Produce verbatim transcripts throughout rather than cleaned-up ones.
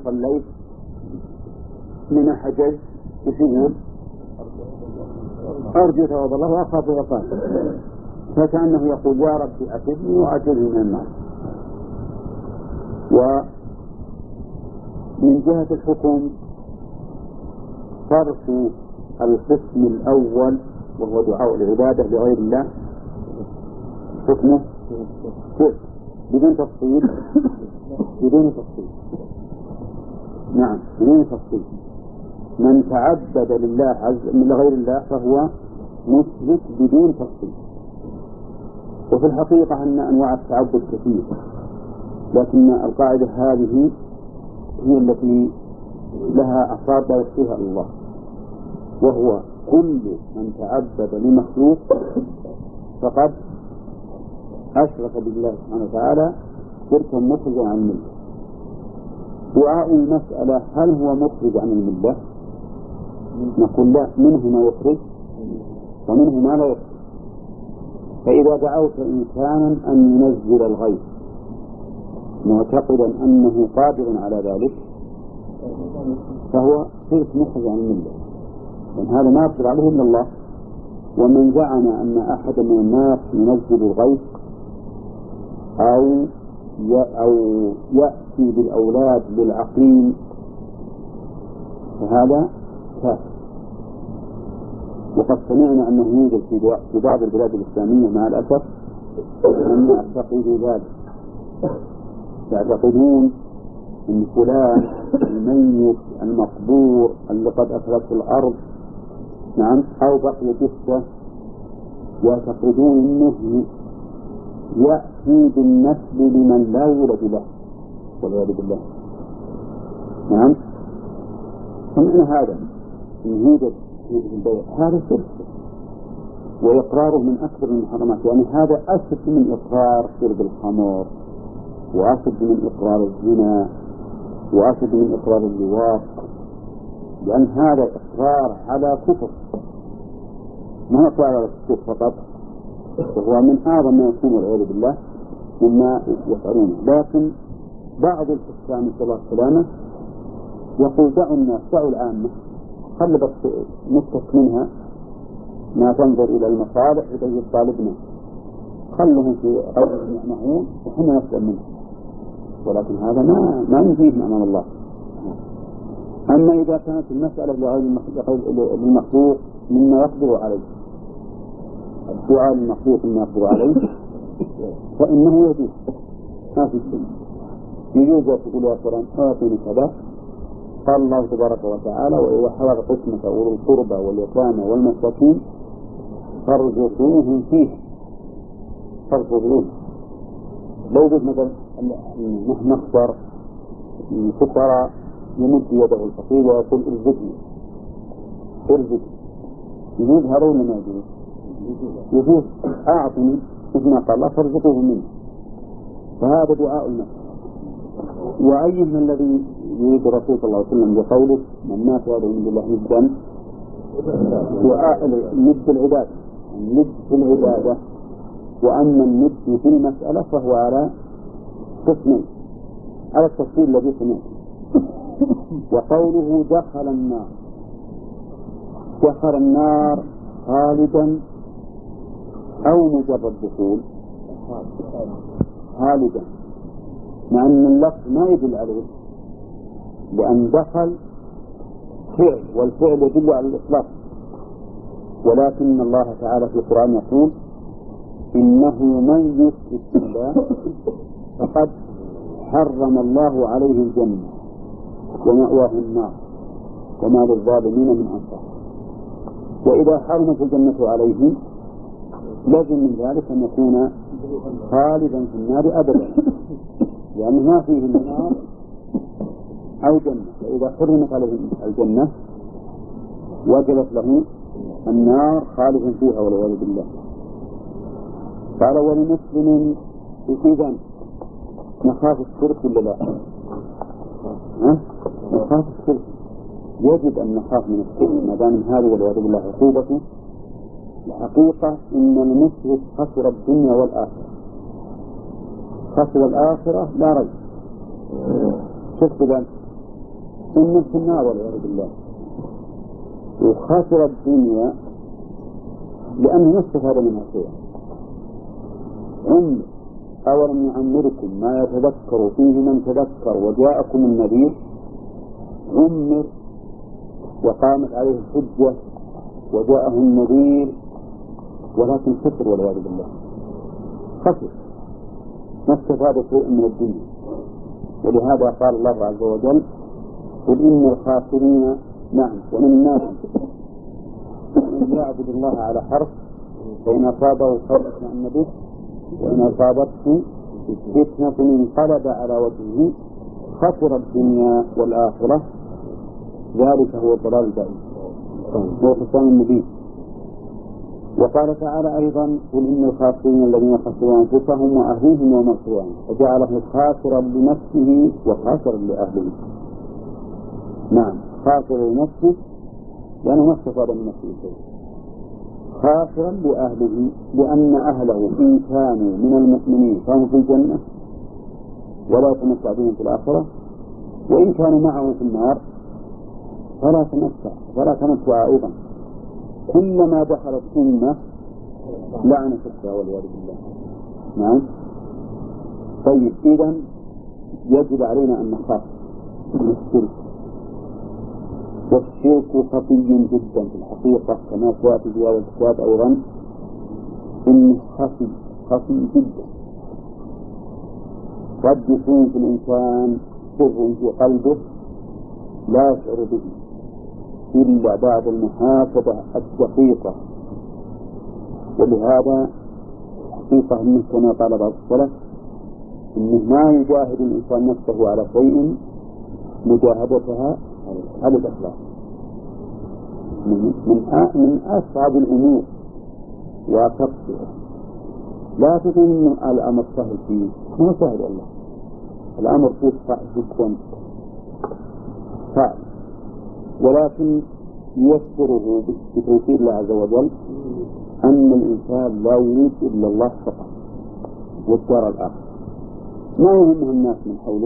صليت من حجج وش يقول؟ أرجو ثواب الله وأخاف عقابه، فكأنه يقول يا رب أعتذني وأعتذني من النار. ومن جهة الحكم صرف القسم الأول وهو دعاء العبادة لغير الله حكمه كيف؟ بدون تفصيل بدون تفصيل نعم بدون تفصيل. من تعبد لله عز من غير الله فهو مشرك بدون تفصيل. وفي الحقيقة أن أنواع التعبد كثير، لكن القاعدة هذه هي التي لها أفراد لا يحصيها الله، وهو كل من تعبد لمخلوق فقد أشرك بالله سبحانه وتعالى شركا مخرجا عن الملة. دعاء المسألة هل هو مخرج عن الملة؟ نقول لا، منه ما يخرج ومنه ما لا يخرج. فإذا دعوت إنسانا أن ينزل الغيث معتقدا أنه قادر على ذلك فهو شرك مخرج عن الملة، لأن هذا ما يقدر عليه إلا الله. ومن زعم أن أحد من الناس ينزل الغيث أو أو يأتي بالأولاد للعقيم فهذا كافر. وقد سمعنا أنه يوجد في بعض البلاد الإسلامية مع الأسف من يعتقدوا ذلك، يعتقدون أن فلان الميت المقبور اللي قد أفلت الأرض نعم أو بقي جثة يعتقدون أنه يأتي بالنسل لمن لا يولد له والعياذ بالله. نعم سمعنا هذا إن يوجد في البيت، هذا شرك وإقراره من أكبر المحرمات. يعني هذا أشد من إقرار شرب الخمر، وأشد من إقرار الزنا، وأشد من إقرار اللواط، لأن هذا إقرار على كفر، ما إقرار على الكفر فقط، وهو من أعظم ما يكون والعياذ بالله مما يفعلونه. لكن بعض الحكام نسأل الله السلامة يقول دعوا الناس، دعوا العامة، خلي بس نتك منها ما تنظر إلى المصالح وتجد طالبنا، خلهم في غير معون وحنا نسأل منه، ولكن هذا ما ما ينفيه من أمام الله. أما إذا كانت المسألة لغير المخلوق مما يقدر عليه، الدعاء المخلوق مما يقدر عليه فإنه يجوز، ما في شيء يجوز. تقول يا فلان أعطني كذا، قال الله تبارك وتعالى وإذا حضر قسمة أولو القربى واليتامى والمساكين فارزقوهم فيه، فارزقوهم. لو قلت مثلا نحن نختار الفقراء يمد يده الفقير ويقول ارزقني ارزقني، يجوز هذا ولا ما يجوز؟ يجوز. أعطني مثل ما قال الله فارزقوه منه، فهذا دعاء المسألة. وأي من الذي يريد الرسول صلى الله عليه وسلم بقوله من مات هذا من الله ندا دعاء ند العبادة، الند في العبادة. وأما الند في المسألة فهو على قسمين على التفصيل الذي سمعته. وقوله دخل النار، دخل النار خالدا أو مجرد دخول؟ خالدا، مع أن اللفظ ما يدل عليه، لأن دخل فعل والفعل يدل على الإطلاق. ولكن الله تعالى في القرآن يقول إنه من يشرك بالله فقد حرم الله عليه الجنة ومأواه النار وما للظالمين من أنصار. وإذا حرمت الجنة عليه لازم من ذلك أن يكون خالدا في النار أبدا، لأنه ما فيه النار أو جنة. فإذا حرمت عليه الجنة وجبت له النار خالدا فيها والعياذ بالله. قال ولمسلم إذن نخاف الشرك ولا لا؟ ها؟ نخاف الشرك، يجب أن نخاف من الشرك ما دام هذا والعياذ بالله عقوبته. الحقيقة إن المشرك خسر الدنيا والآخرة، خسر الآخرة لا ريب. شوف ذلك إنه في النار والعياذ بالله. وخاسر الدنيا لأنه يستفاد منها شيئا. عمر أولم يعمركم ما يتذكر فيه من تذكر وجاءكم النذير، عمر وقامت عليه الحجة وجاءه النذير ولكن خسر والعياذ بالله، خسر ما استفاد شيء من الدنيا. ولهذا قال الله عز وجل: قل إن الخاسرين نعم ومن الناس من يعبد الله على حرف فإن أصابه خير اطمأن به وإن أصابته فتنة انقلب على وجهه خسر الدنيا والآخرة ذلك هو الضلال البعيد هو خسران المبين. وقال تعالى أيضا: قل إن الخاسرين الذين خسروا أنفسهم وأهليهم يوم القيامة، فجعله خاسرا لنفسه وخاسرا لأهله. نعم، خاسرا لنفسه لأنه ما استفاد من نفسه شيء، خاسرا لأهله لأن أهله إن كانوا من المؤمنين فهم في الجنة ولا يتمتع بهم في الآخرة، وإن كانوا معه في النار فلا تمتع ولا تمتع أيضا. كلما دخلت أمة لعنة الشهوة والعياذ بالله. نعم. طيب، إذا يجب علينا أن نخاف من الشرك، والشرك خفي جدا في الحقيقة كما سيأتي في هذا الكتاب أيضا، إنه خفي خفي جدا، قد يكون في الإنسان سر في قلبه لا يشعر به إلا بعد المحاسبة الدقيقة. ولهذا حقيقة أنه كما قال بعض السلف إنه ما يجاهد الإنسان نفسه على شيء مجاهدتها على الأخلاق. من, من أصعب الأمور وتقصير. لا تظن الأمر سهل فيه، ما سهل الله، الأمر فيه صعب جدا صعب، ولكن يسره بتوفيق الله عز وجل أن الإنسان لا يريد إلا الله فقط والدار الآخر، ما يهمه الناس من حوله،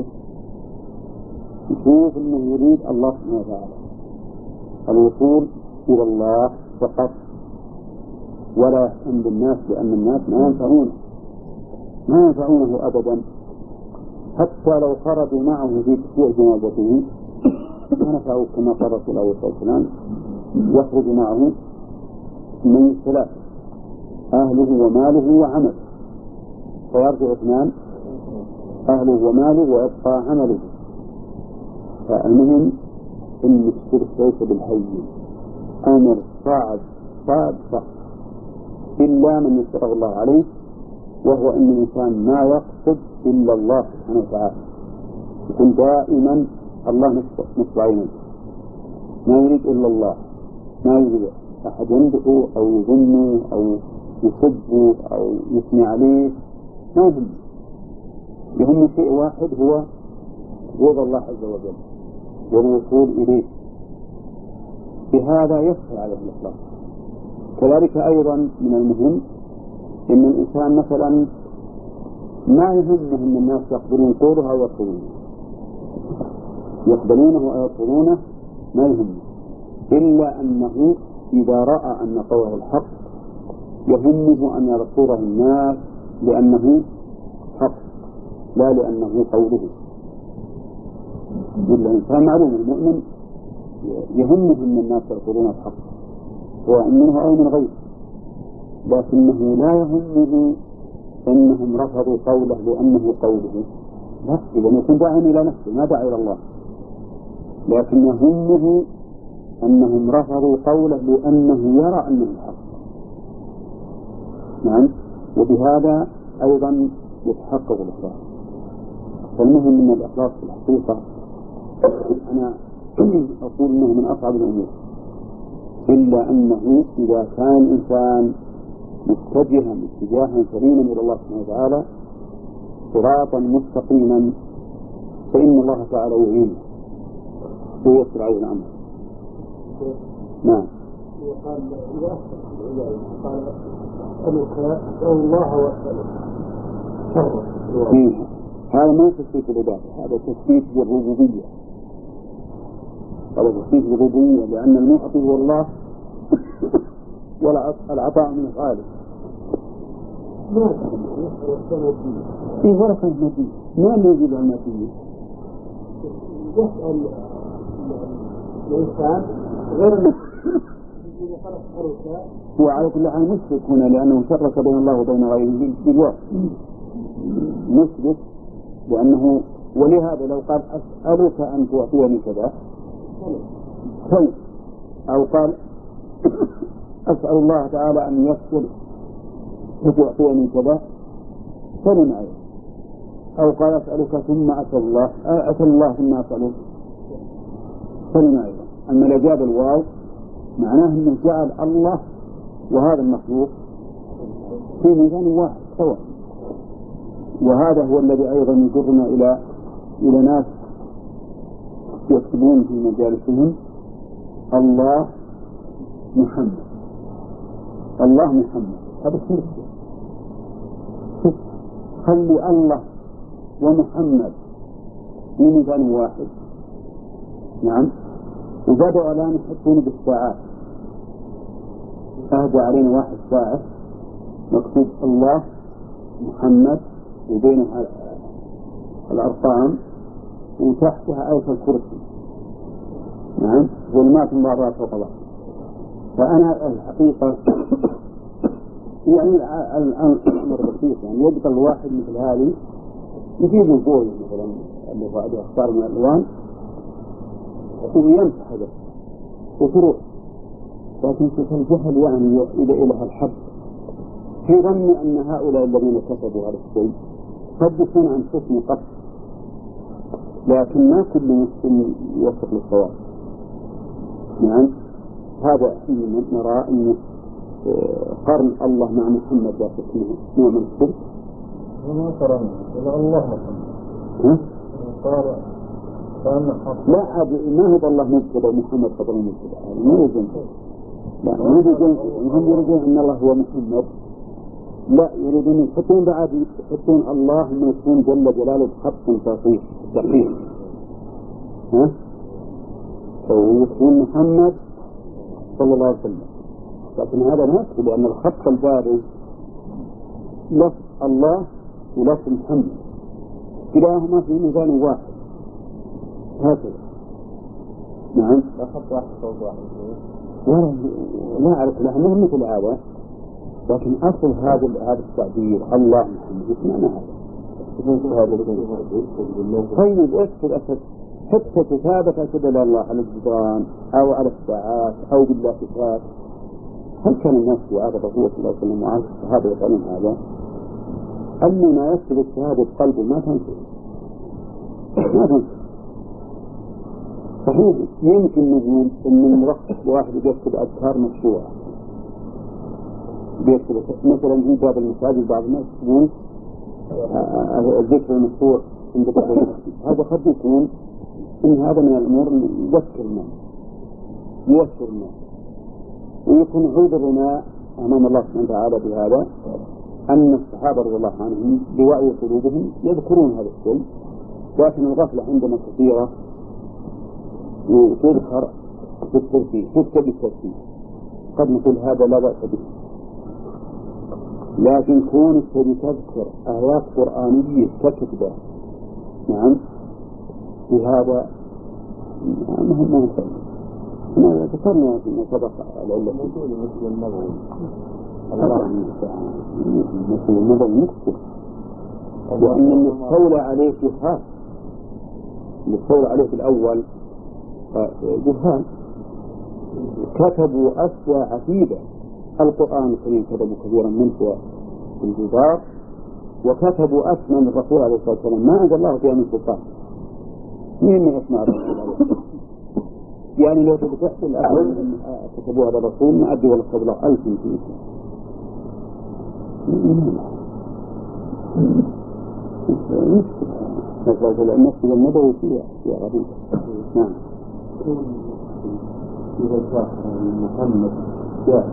يشوف أنه يريد الله سبحانه وتعالى، الوصول إلى الله فقط، ولا يهتم بالناس، لأن الناس ما ينفعونه ما ينفعونه أبدا، حتى لو خرجوا معه في تشيع جنازته ما نفعوا، كما قال رسول الله صلى الله عليه وسلم: يخرج معه من ثلاث: أهله وماله وعمله، فيرجع اثنان: أهله وماله ويبقى عمله. فالمهم إن الشرك ليس بالهين، أمر صعب صعب صعب إلا من يسره الله عليه، وهو أن الإنسان ما يقصد إلا الله سبحانه وتعالى، يكون دائما الله نصب عينه، ما يريد إلا الله، ما يريد أحد ينبئه أو يظنه أو يسبه أو يثني عليه، ما يهم، يهم شيء واحد هو رضا الله عز وجل والوصول إليه. بهذا يسهل على الإخلاص. كذلك أيضا من المهم إن الإنسان مثلا ما يهمه أن الناس يقبلون قوله أو يرفضونه، يقبلونه أو يرفضونه ما يهمه، إلا أنه إذا رأى أن قوله الحق يهمه أن يرفضه الناس لأنه حق لا لأنه قوله. الإنسان معلوم المؤمن يهمه أن الناس يرفضون الحق وأنه أو من غيره، لكنه لا يهمه أنهم رفضوا قوله لأنه قوله، لا، إذا يكون داعي إلى نفسه ما داعي إلى الله، لكن يهمه أنهم رفضوا قوله لأنه يرى أنه الحق. نعم. وبهذا أيضا يتحقق الإخلاص. فالمهم من الإخلاص في الحقيقة أنا أقول أنه من أصعب الأمور، إلا أنه إذا كان الإنسان متجها اتجاها سليما إلى الله سبحانه وتعالى صراطا مستقيما فإن الله تعالى يعينه ويسر عليه الأمر. نعم. وقال إذا أخذ العبادة قال أسألك الله وأسألك شره. هذا ما تثبيت العبادة، هذا تثبيت بالربوبية. هذا توحيد الربوبية، لأن المعطي هو الله والعطاء من الخالق. ما يسأل في ورقة المادية، ما اللي يجب المادية؟ يسأل الإنسان غير إذا خلق حركة. هو على كل حال مشرك هنا، لأنه شرك بين الله وبين غيره بالواحد. مشرك لأنه، ولهذا لو قال أسألك أن تعطيني كذا خير، أو قال أسأل الله تعالى أن يسر تعطيني كذا سلم أيضا، أو قال أسألك ثم أسأل الله أسأل الله ثم أسأله سلم أيضا. أما الإجابة الواو معناه أنه جعل الله وهذا المخلوق في ميزان واحد سواء. وهذا هو الذي أيضا يجرنا إلى إلى ناس يكتبون في مجالسهم الله محمد، الله محمد، هذا شرك. خلي الله ومحمد في ميزان واحد. نعم. وبدأوا الآن يحطون بالساعات، أهدى علينا واحد ساعة مكتوب الله محمد وبينها الأرقام وتحتها آية الكرسي. نعم. ظلمات مرات وطلع. فأنا الحقيقة يعني الآن أمر بسيط، يعني يبقى الواحد مثل هذه يجيب البوي مثلا اللي بعده أختار من الألوان ويمسح هذا وتروح. لكن في الجهل يعني إلى إلى الحد في ظن أن هؤلاء الذين كتبوا هذا الشيء قد يكون عن حسن قصد، لكن ما كل مسلم يوفق للصواب. نعم. هذا نرى أن قرن الله مع محمد ذات اسمه نوع من الشرك. وما قرن إلا الله محمد. قال لا عاد ما هو الله مبتدأ محمد قبل مبتدأ، ما يجوز. لا ما يجوز. هم يريدون أن الله هو محمد، لا يريدون يحطون بعد يحطون الله ما يكون جل جلاله بخط دقيق دقيق ها ويكون محمد صلى الله عليه وسلم. لكن هذا ما يكفي، لأن الخط البارز لفظ الله ولفظ محمد كلاهما في ميزان واحد هكذا. نعم. لا خط واحد صوت واحد. لا لا أعرف لأنه مثل هذا، لكن أصل هذا هذا التعبير الله محمد معنى هذا. طيب اكتب أسد حتى كتابة أكد الله على الجدران أو على الساعات أو بالله صفات. هل كان الناس في عهد الرسول صلى الله عليه وسلم وعهد الصحابة يفعلون هذا؟ أما ما يكتب الشهادة بقلبه ما تنسى ما تنسى. صحيح يمكن نقول إن المرخص واحد يكتب أذكار مشروعة، بيكتب مثلا في باب المساجد بعض الناس يقول الذكر المشروع عند بعض الناس، هذا قد يكون إن هذا من الأمور اللي يذكر الناس يذكر الناس ويكون عذرنا أمام الله سبحانه وتعالى بهذا أن الصحابة رضي الله عنهم بوعي قلوبهم يذكرون هذا الشيء، لكن الغفلة عندنا كثيرة وتذكر بالترتيب تذكر بالترتيب. قد نقول هذا لا بأس به، لكن كونك تذكر آيات قرآنية كتبة نعم بهذا مهم مهم. ما ذكرنا فيما سبق العلة مثل النبوي الله المستعان مثل النبوي مكتب، وأن المستولى عليه جهال، المستولى عليه في الأول جهال كتبوا أشياء عديدة. القرآن الكريم كتبوا كثيرا منه في الجدار، وكتبوا أسماء من الرسول عليه الصلاة والسلام ما أنزل الله فيها من سلطان. مين من أسماء الرسول عليه الصلاة والسلام؟ يعني لو تبتحت الأول كتبوا هذا الرسول ما أدي ولا قبل ألف سنة. نسأل المسجد النبوي فيها يا غريب. نعم. إذا كان محمد جاء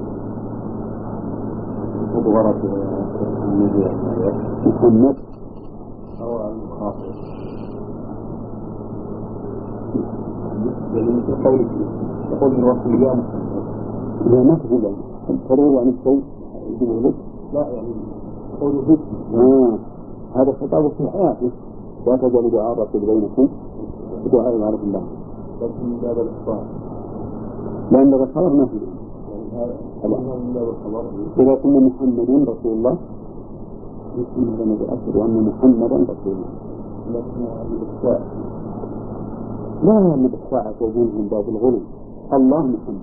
ورد النبي محمد أو المخاطب يعني مثل قولك يقول من وقت اليوم لا ما تقول القرور عن الشيء يقول لك لا يعني قوله آه. هذا خطاب في حياته لا تجعلوا دعاء الرسول بينكم ودعاء معروف الله لكن من باب الإخبار لأن الخبر ما في يعني هذا من باب الخبر إذا قلنا محمد رسول الله يسمى هذا متأثر وأن محمدا رسول الله لكن الإخبار لا يعمل الساعة يكون من باب الغلو الله محمد.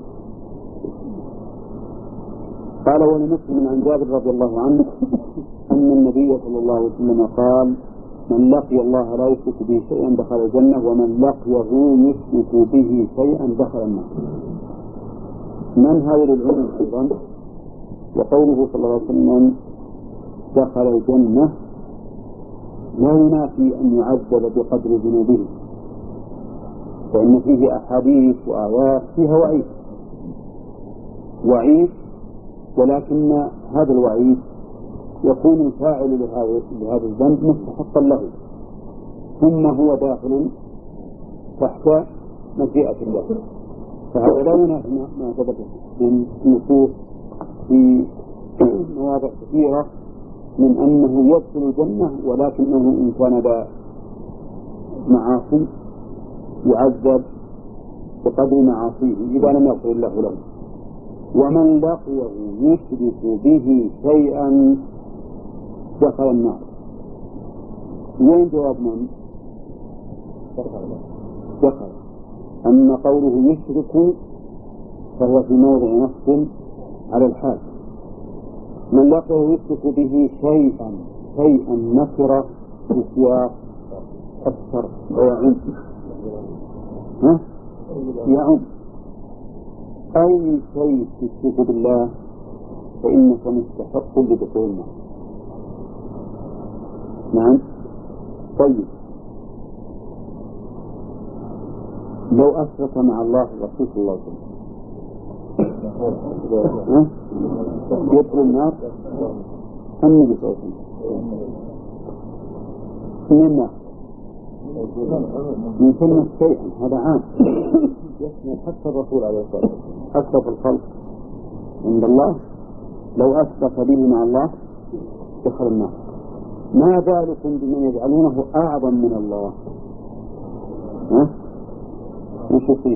قال ولمسلم عن جابر رضي الله عنه أن النبي صلى الله عليه وسلم قال من لقي الله لا يشرك به شيئا دخل الجنة ومن لقيه يشرك به شيئا دخل النار. من هذا العلم أيضا وقوله صلى الله عليه وسلم دخل الجنة لا ينافي أن يعذب بقدر ذنوبه فإن فيه أحاديث وآيات فيها وعيد وعيد ولكن هذا الوعيد يكون الفاعل لهذا الذنب مستحقا له ثم هو داخل تحت مشيئة الله فهذا لا ينافي ما ثبت في النصوص في مواضع كثيرة من أنه يدخل الجنة ولكنه إن كان ذا معاصي يعذب بقدر معاصيه إذا لم يغفر الله له ومن لقيه يشرك به شيئا دخل النار. وين جواب من؟ دخل أن قوله يشرك فهو في موضع نص على الحال من لقيه يشرك به شيئا شيئا نكر في سياق الشر ويعم ها؟ يعم أي شيء تشرك بالله فإنك مستحق لدخول النار. نعم. طيب لو أشرك مع الله الرسول صلى الله عليه وسلم يدخل النار النبي صلى الله عليه وسلم من النار من كلمة شيئا هذا عام يشمل حتى الرسول عليه الصلاة والسلام أشرف الخلق عند الله لو أشرك به مع الله دخل النار. ما بالكم بمن يجعلونه أعظم من الله؟ ها؟ وش يصير؟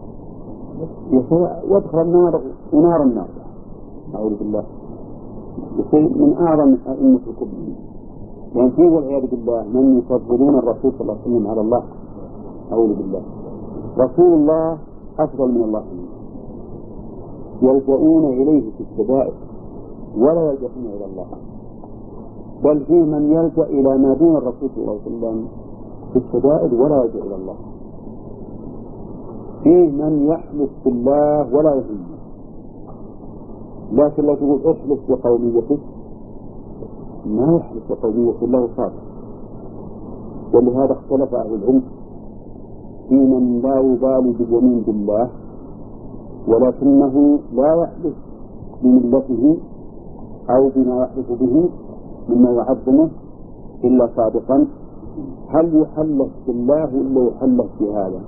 يدخل النار ونار النار أعوذ بالله يصير من أعظم أئمة الكفر يعني فيه والعياذ بالله من يفضلون الرسول صلى الله عليه وسلم على الله أعوذ بالله. رسول الله أفضل من الله يلجؤون إليه في الشدائد ولا يلجؤون إلى الله بل فيه من يلجأ إلى ما دون الرسول صلى الله عليه وسلم في الشدائد ولا يلجأ إلى الله. فيه من يحلف بالله ولا يهم لكن لا تقول احلف بقوميتك ما يحلف بقومية الله صادق. ولهذا اختلف أهل العلم في من لا يبالي باليمين بالله ولكنه لا يحلف بملته أو بما يحلف به مما يعظمه إلا صادقا هل يحلف بالله إلا يحلف بهذا؟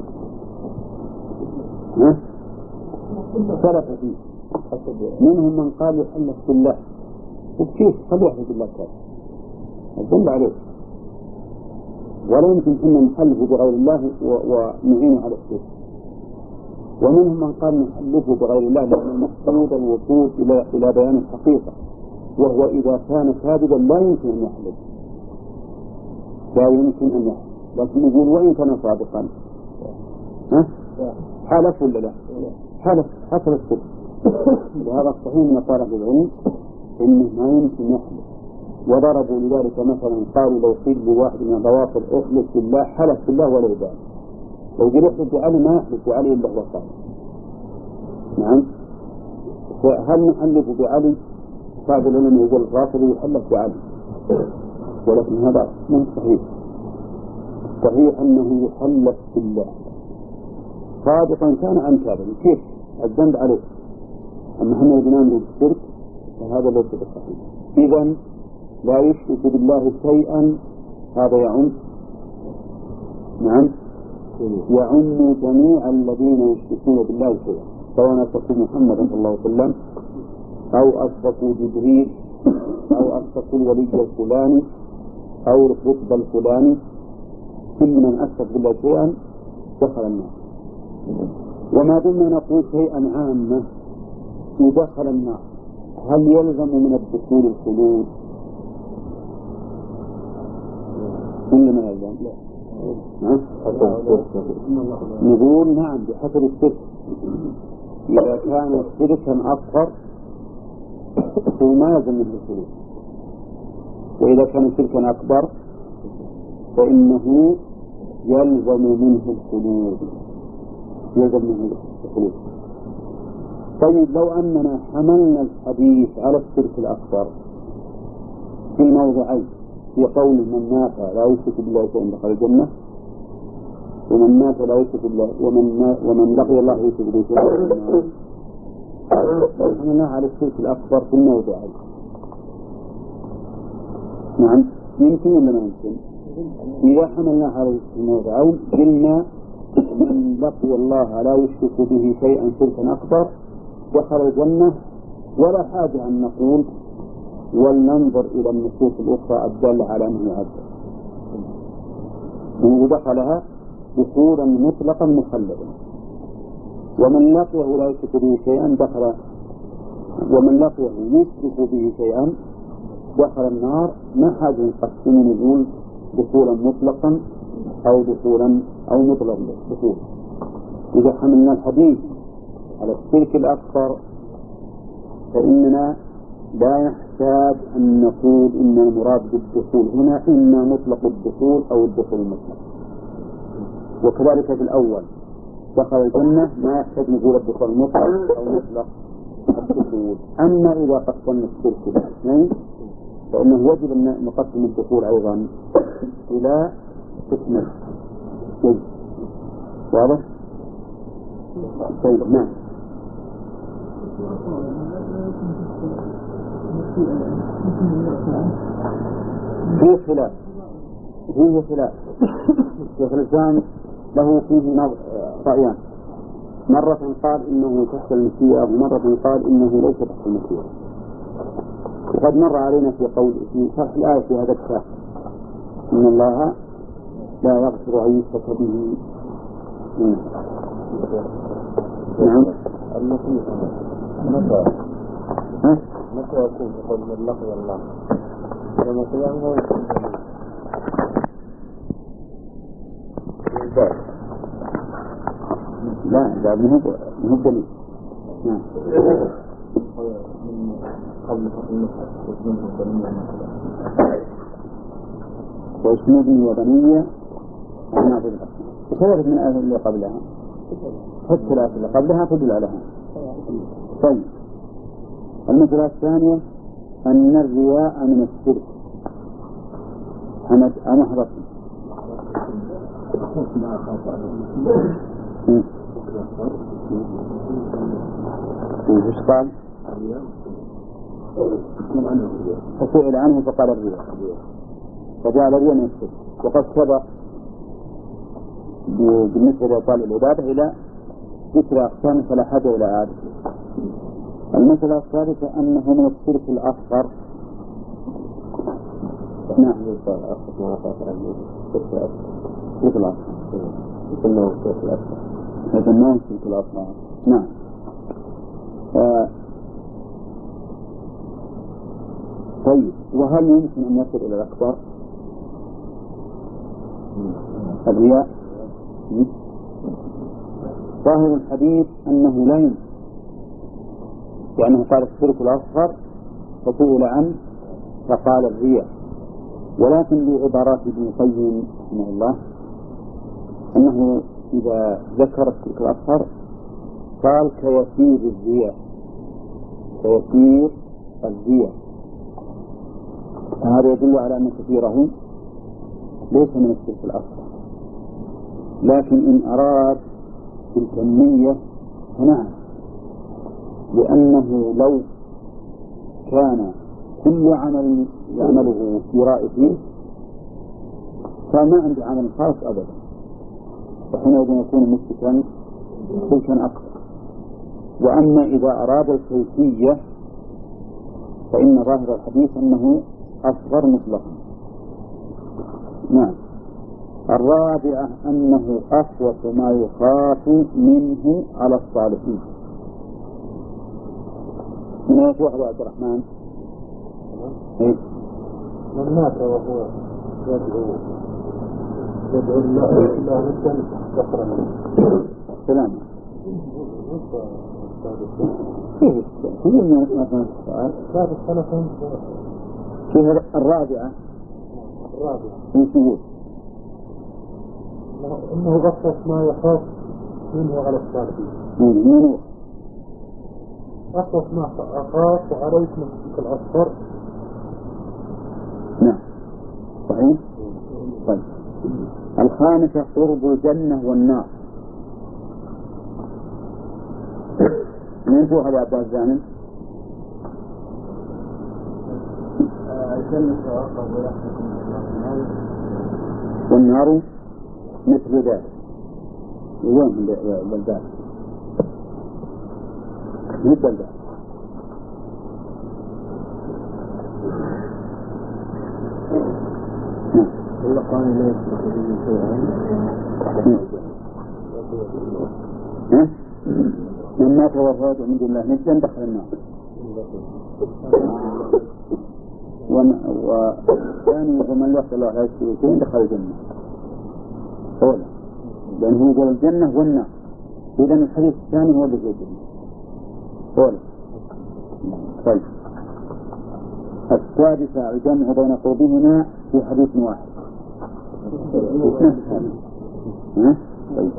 اختلف فيه منهم من قال يحلف بالله وكيف قد يحلف بالله كذا الذنب عليه ولا يمكن أن نحلف بغير الله ونعين على الشرك. ومنهم من قال نحلف بغير الله لأن المقصود الوصول إلى إلى بيان الحقيقة وهو إذا كان كاذبا لا يمكن أن يحلف لا يمكن أن يحلف لكن يقول وإن كان صادقا ها حلف ولا لا حلف حصل الصدق. وهذا الصحيح من طالب العلم إنه ما يمكن يحلف وضربوا لذلك مثلا قالوا لو قيل لواحد من الروافض احلف بالله حلف بالله ولا يبالي لو قيل احلف بعلي ما يحلف بعلي إلا هو صادق. نعم. فهل نحلف بعلي؟ بعض العلماء يقول الرافض يحلف بعلي ولكن هذا من صحيح. صحيح أنه يحلف بالله صادقا كان عن كاذب كيف الذنب عليه. أما هم يبنون بالشرك فهذا ليس بالصحيح. إذن لا يشرك بالله شيئا هذا يعم نعم يعم جميع الذين يشركون بالله شيئا، سواء أشركوا محمدا صلى الله عليه وسلم أو أشركوا جبريل أو أشركوا الولي الفلاني أو الرتبة الفلاني، كل من أشرك بالله شيئا دخل النار. وما دمنا نقول شيئا عاما دخل النار، هل يلزم من الدخول الخلود؟ كل ما يلزم نقول نعم بحسب الشرك. إذا كان شركا أصغر فما يلزم منه الخلود، وإذا كان شركا أكبر فإنه يلزم منه الخلود يلزم منه الخلود. طيب لو أننا حملنا الحديث على الشرك الأكبر في موضعين، في قول من مات لا يشرك بالله شيئا دخل الجنة، ومن مات لا يشرك بالله ومن ومن لقي الله يشرك به شيئا، حملنا على الشرك الأكبر في الموضعين. نعم يمكن ولا ما يمكن؟ إذا حملنا على الموضعين قلنا من لقي الله لا يشرك به شيئا شركا أكبر دخل الجنة، ولا حاجة أن نقول ولننظر إلى النصوص الأخرى الدالة على أنه عبد، ودخلها دخولا مطلقا مخلدا. ومن لقيه لا يشرك به شيئا دخل، ومن لقيه يشرك به شيئا دخل النار. ما حاجة نقسم نقول دخولا مطلقا أو دخولا أو مطلقا دخول. إذا حملنا الحديث على الشرك الأكبر فإننا لا يحتاج أن نقول إن المراد بالدخول هنا إما مطلق الدخول أو الدخول المطلق. وكذلك في الأول دخل الجنة ما يحتاج نقول الدخول المطلق أو مطلق الدخول. أما إذا قسمنا الشرك بالاثنين فإنه يجب أن نقسم الدخول أيضا إلى قسمين. واضح؟ طيب نعم. فيه خلاف فيه خلاف شيخ الإسلام له فيه رأيان، مرة قال إنه تحت المشيئة ومرة قال إنه ليس تحت المشيئة. وقد مر علينا في قول في شرح الآية في هذا الكتاب إن الله لا يغفر أن يشرك به. نعم. متى متى يكون يقول من لقي الله يوم القيامة ويكون لا لا من هو دليل. نعم. قبل واسمه وبنية عناصر الأصنام وكذلك من الآيات اللي قبلها حتى الآيات اللي قبلها تدل عليها. طيب المسألة الثانية أن الرياء من الشرك. أنا أنا حضرت إيش قال؟ فسئل عنه فقال الرياء، فجعل الرياء من الشرك. وقد سبق بالنسبة لطالب العبادة إلى ذكر أقسام فلا حاجة إلى إعادة. المسألة الثالثة أنه من الشرك الأصغر. نعم الشرك الأصغر يسمونه الشرك الأصغر يسمونه الشرك الأصغر. نعم. آه. طيب وهل يمكن أن يصل إلى الأكبر الرياء؟ ظاهر الحديث أنه لا يمكن، لأنه قال الشرك الأصغر فسئل عنه فقال الرياء. ولكن بعبارات ابن القيم رحمه الله أنه إذا ذكر الشرك الأصغر قال كيسير الرياء كيسير الرياء. هذا يدل على أن كثيره ليس من الشرك الأصغر، لكن إن أراد بالكمية فنعم، لأنه لو كان كل عمل يعمله يراء فيه فما عنده عمل خاص أبدا، وحينئذ يكون مشركا شركا أكبر. وأما إذا أراد الكيفية فإن ظاهر الحديث أنه أصغر مطلقا. نعم. الرابعة أنه أخوف ما يخاف منه على الصالحين. من أين توحد عبد الرحمن؟ إيه؟ من مات وهو يدعو يدعو الله إلا ندا كفر منه. سلام. كيف كيف من مثلا السؤال؟ ثلاث سنة. كيف الرابعة؟ الرابعة. إيش يقول؟ إنه أخوف ما يخاف منه على الصالحين. منه أخوف ما أخاف عليكم الشرك الأصغر. نعم صحيح. طيب الخامسة قرب الجنة والنار. من هو هذا عباس زامن؟ الجنة أقرب ولحمكم النار والنار مثل ذلك. وين البلدان؟ من البلدان؟ إلا قال لا يشرك به شيئا. من مات وفاته من دون الله ندا دخل النار. وثاني ومن يخشى الله لا يشرك شيئا دخل الجنة. أولا لأنه يقول الجنة والنار. إذا الحديث الثاني هو الذي يجري. أولا. طيب السادسة الجمع بين قربهما في حديث واحد. ها؟ طيب.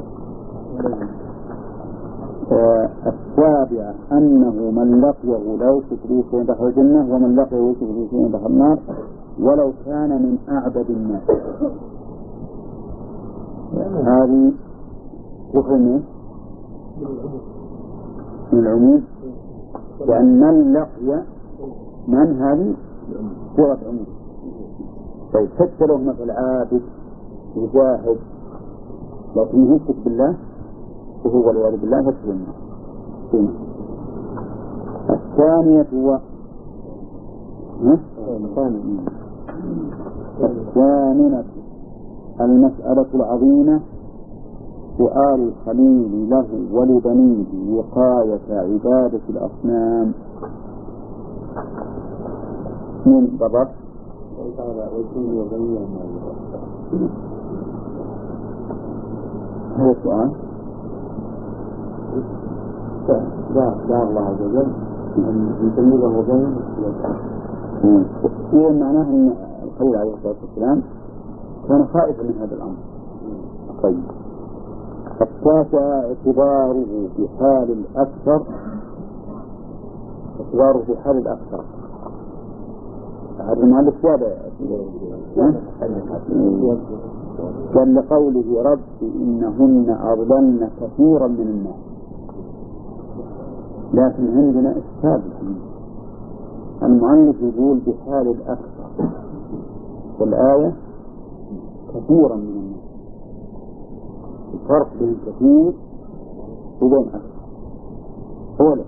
آه السابعة أنه من لقيه لا يشرك به شيئا دخل الجنة ومن لقيه يشرك به شيئا دخل النار ولو كان من أعبد الناس. هذه تخرج من العموم لأن من لقي من هذه صورة عموم. طيب حتى لو مثل عابد يجاهد لكنه يشرك بالله وهو والعياذ بالله يدخل النار. الثانية هو الثامنة المسألة العظيمة سؤال الخليل له ولبنيه وقاية عبادة الأصنام. من بالضبط هذا السؤال دعا الله عز وجل أن يبلغه بين إيه معناه أن الخليل عليه الصلاة والسلام كان خائفا من هذا الأمر. طيب التاسع اعتباره بحال الأكثر اعتباره بحال الأكثر. هذا المؤلف واضح قال لقوله رب إنهن أضللن كثيرا من الناس. لكن عندنا إشكال. المؤلف يقول بحال الأكثر والآية كثيرا من الناس. الفرق بين كثير وبين أكثر أولا.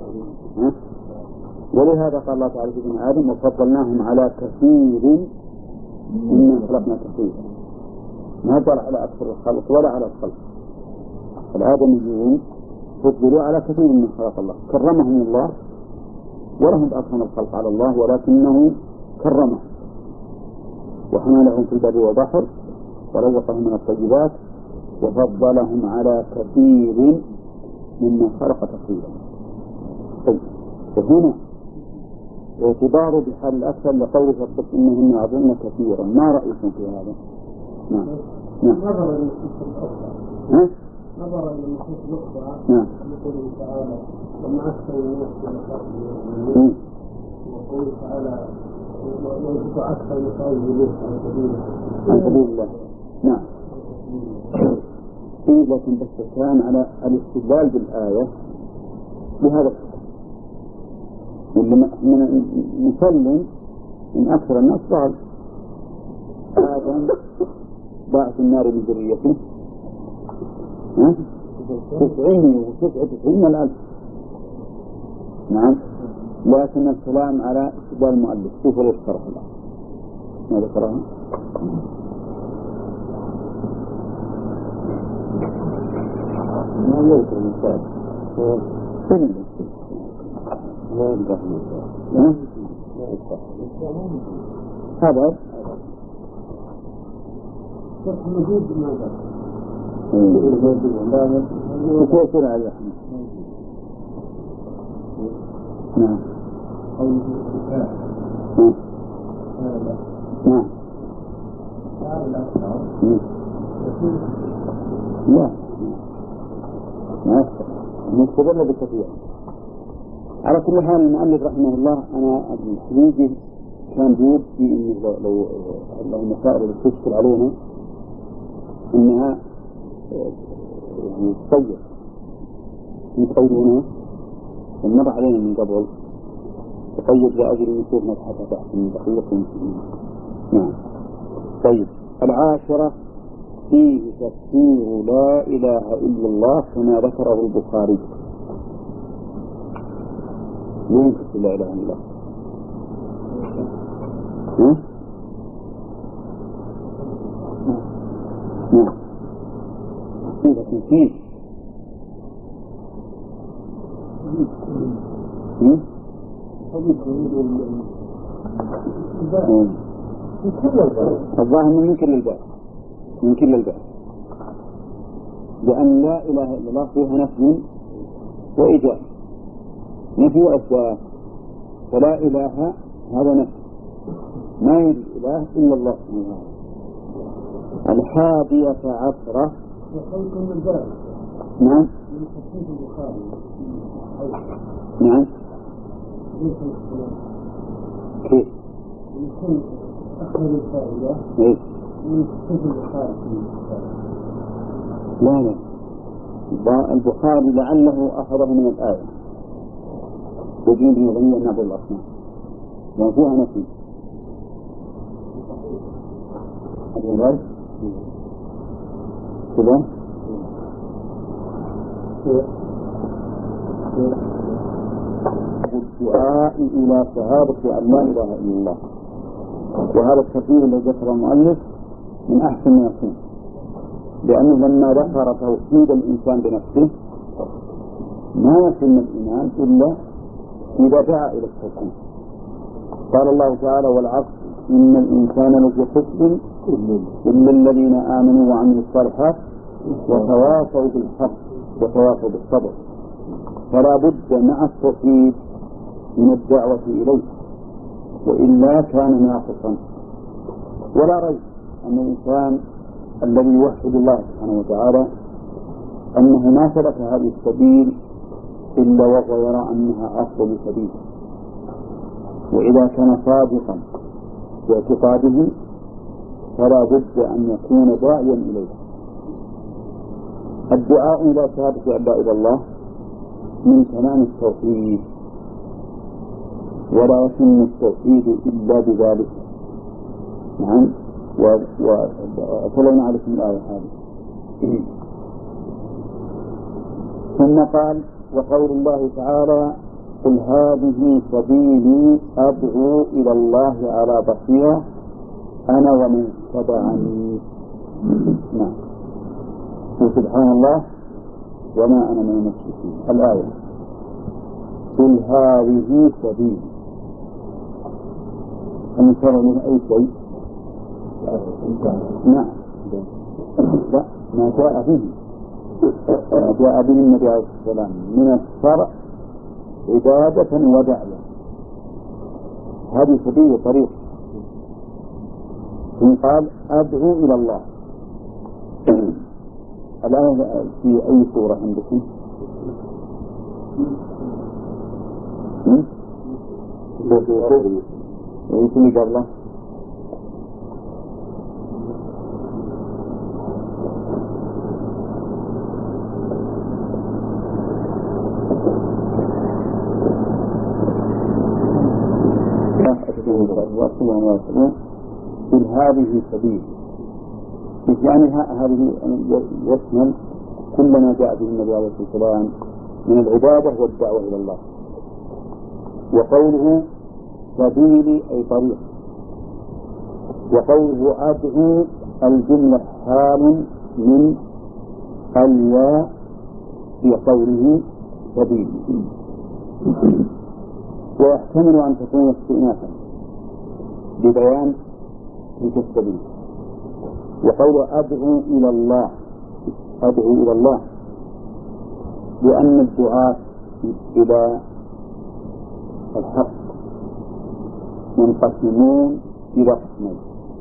ولهذا قال الله تعالى في ابن آدم وفضلناهم على كثير ممن خلقنا كثيرا. ما قال على أكثر الخلق ولا على الخلق. الآدميون فضلوا على كثير من خلق الله كرمهم الله ولهم أكرم الخلق على الله ولكنه كرمهم وحملهم في البر والبحر ورزقهم من الطيبات وفضلهم على كثير ممن خلق تفضيلا. طيب وهنا اعتباره بحال الأكثر لقوله فقط إنهن أضلن كثيرا. ما رأيكم في هذا؟ نعم نعم ها؟ نظر إلى النصوص الأخرى نعم يقول تعالى وما أكثر الناس من وقوله تعالى ويجب أكثر يقاوم عن سبيله عن سبيل الله. نعم إيه لكن بس كان على الاستدلال بالآية بهذا الحكم اللي نسلم من أكثر الناس ضال آدم باعث النار من ذريته تسعين وتسعة وتسعين الألف. نعم. لكن الكلام على استدلال المؤلف. شوفوا ليش شرح الله ما ذكرها. ما يذكر من شاب لا يذكر من شاب هذا شرح مجيد بالنظر وكيف على الأحمد. نعم نعم لا ما نستدل بالكثير. على كل حال المؤلف رحمه الله أنا الحقيقة كان بود في إنه لو لو لو المسائل اللي تشكل علينا إنها يعني تصير يقيدونها ومر علينا من قبل تقيد لأجل نشوف مبحثة تحت من دقيق المسلمين. نعم. طيب العاشرة فيه تفسير لا إله إلا الله كما ذكره البخاري. وين تفسير لا إله إلا الله؟ نعم نعم فيه الظاهر من كل الباب من كل الباب لأن لا إله إلا الله فيها نفي وإجابة. نفي وإثبات. فلا إله هذا نفي ما يوجد إله إلا الله سبحانه. الحادية عشرة نعم نعم كيف يكون أخذ الفائدة إيه من تفسير البخاري. لا لا البخاري لعله أخذه من الآية وجود غني النبي الأصنام لأن فيها نفي. هذا كذا الدعاء إلى شهادة أن لا إله إلا الله. وهذا التفسير الذي ذكر المؤلف من أحسن ما يكون لأنه لما ذكر توحيد الإنسان بنفسه ما يتم الإيمان إلا إذا دعا إلى التوحيد. قال الله تعالى والعصر إن الإنسان لفي خسر إلا الذين آمنوا وعملوا الصالحات وتواصوا بالحق وتواصوا بالصبر. فلا بد مع التوحيد من الدعوة إليه وإلا كان ناقصا. ولا ريب أن الإنسان الذي يوحد الله سبحانه وتعالى أنه ما سلك هذه السبيل إلا وهو يرى أنها أفضل سبيل. وإذا كان صادقا في اعتقاده فلا بد أن يكون داعيا إليه. الدعاء إلى شهادة أن لا إله إلا الله من تمام التوحيد ولا يتم التوحيد إلا بذلك. نعم وصلينا عليكم الآية هذه. ثم قال وقول الله تعالى قل هذه سبيلي أدعو إلى الله على بصيرة أنا ومن اتبعني. نعم سبحان الله وما أنا من المشركين. الآية قل هذه سبيلي أن ترى من أي شيء. نعم لا ما جاء به ما جاء به النبي عليه السلام من الشرع عبادة ودعوة. هذه سبيل طريق. ثم قال أدعو إلى الله. الآية في أي سورة عندكم؟ ويكون قبله قل هذه سبيل يعني هذه يشمل كل ما جاء به النبي عليه الصلاة والسلام من العبادة والدعوة إلى الله. وقوله سبيلي أي طريق، وقوله أدعو الجملة حال من الياء في قوله سبيلي، ويحتمل أن تكون استئنافا ببيان تلك السبيل. وقوله أدعو إلى الله، أدعو إلى الله لأن الدعاء إلى الحق ينقسمون إلى قسمين: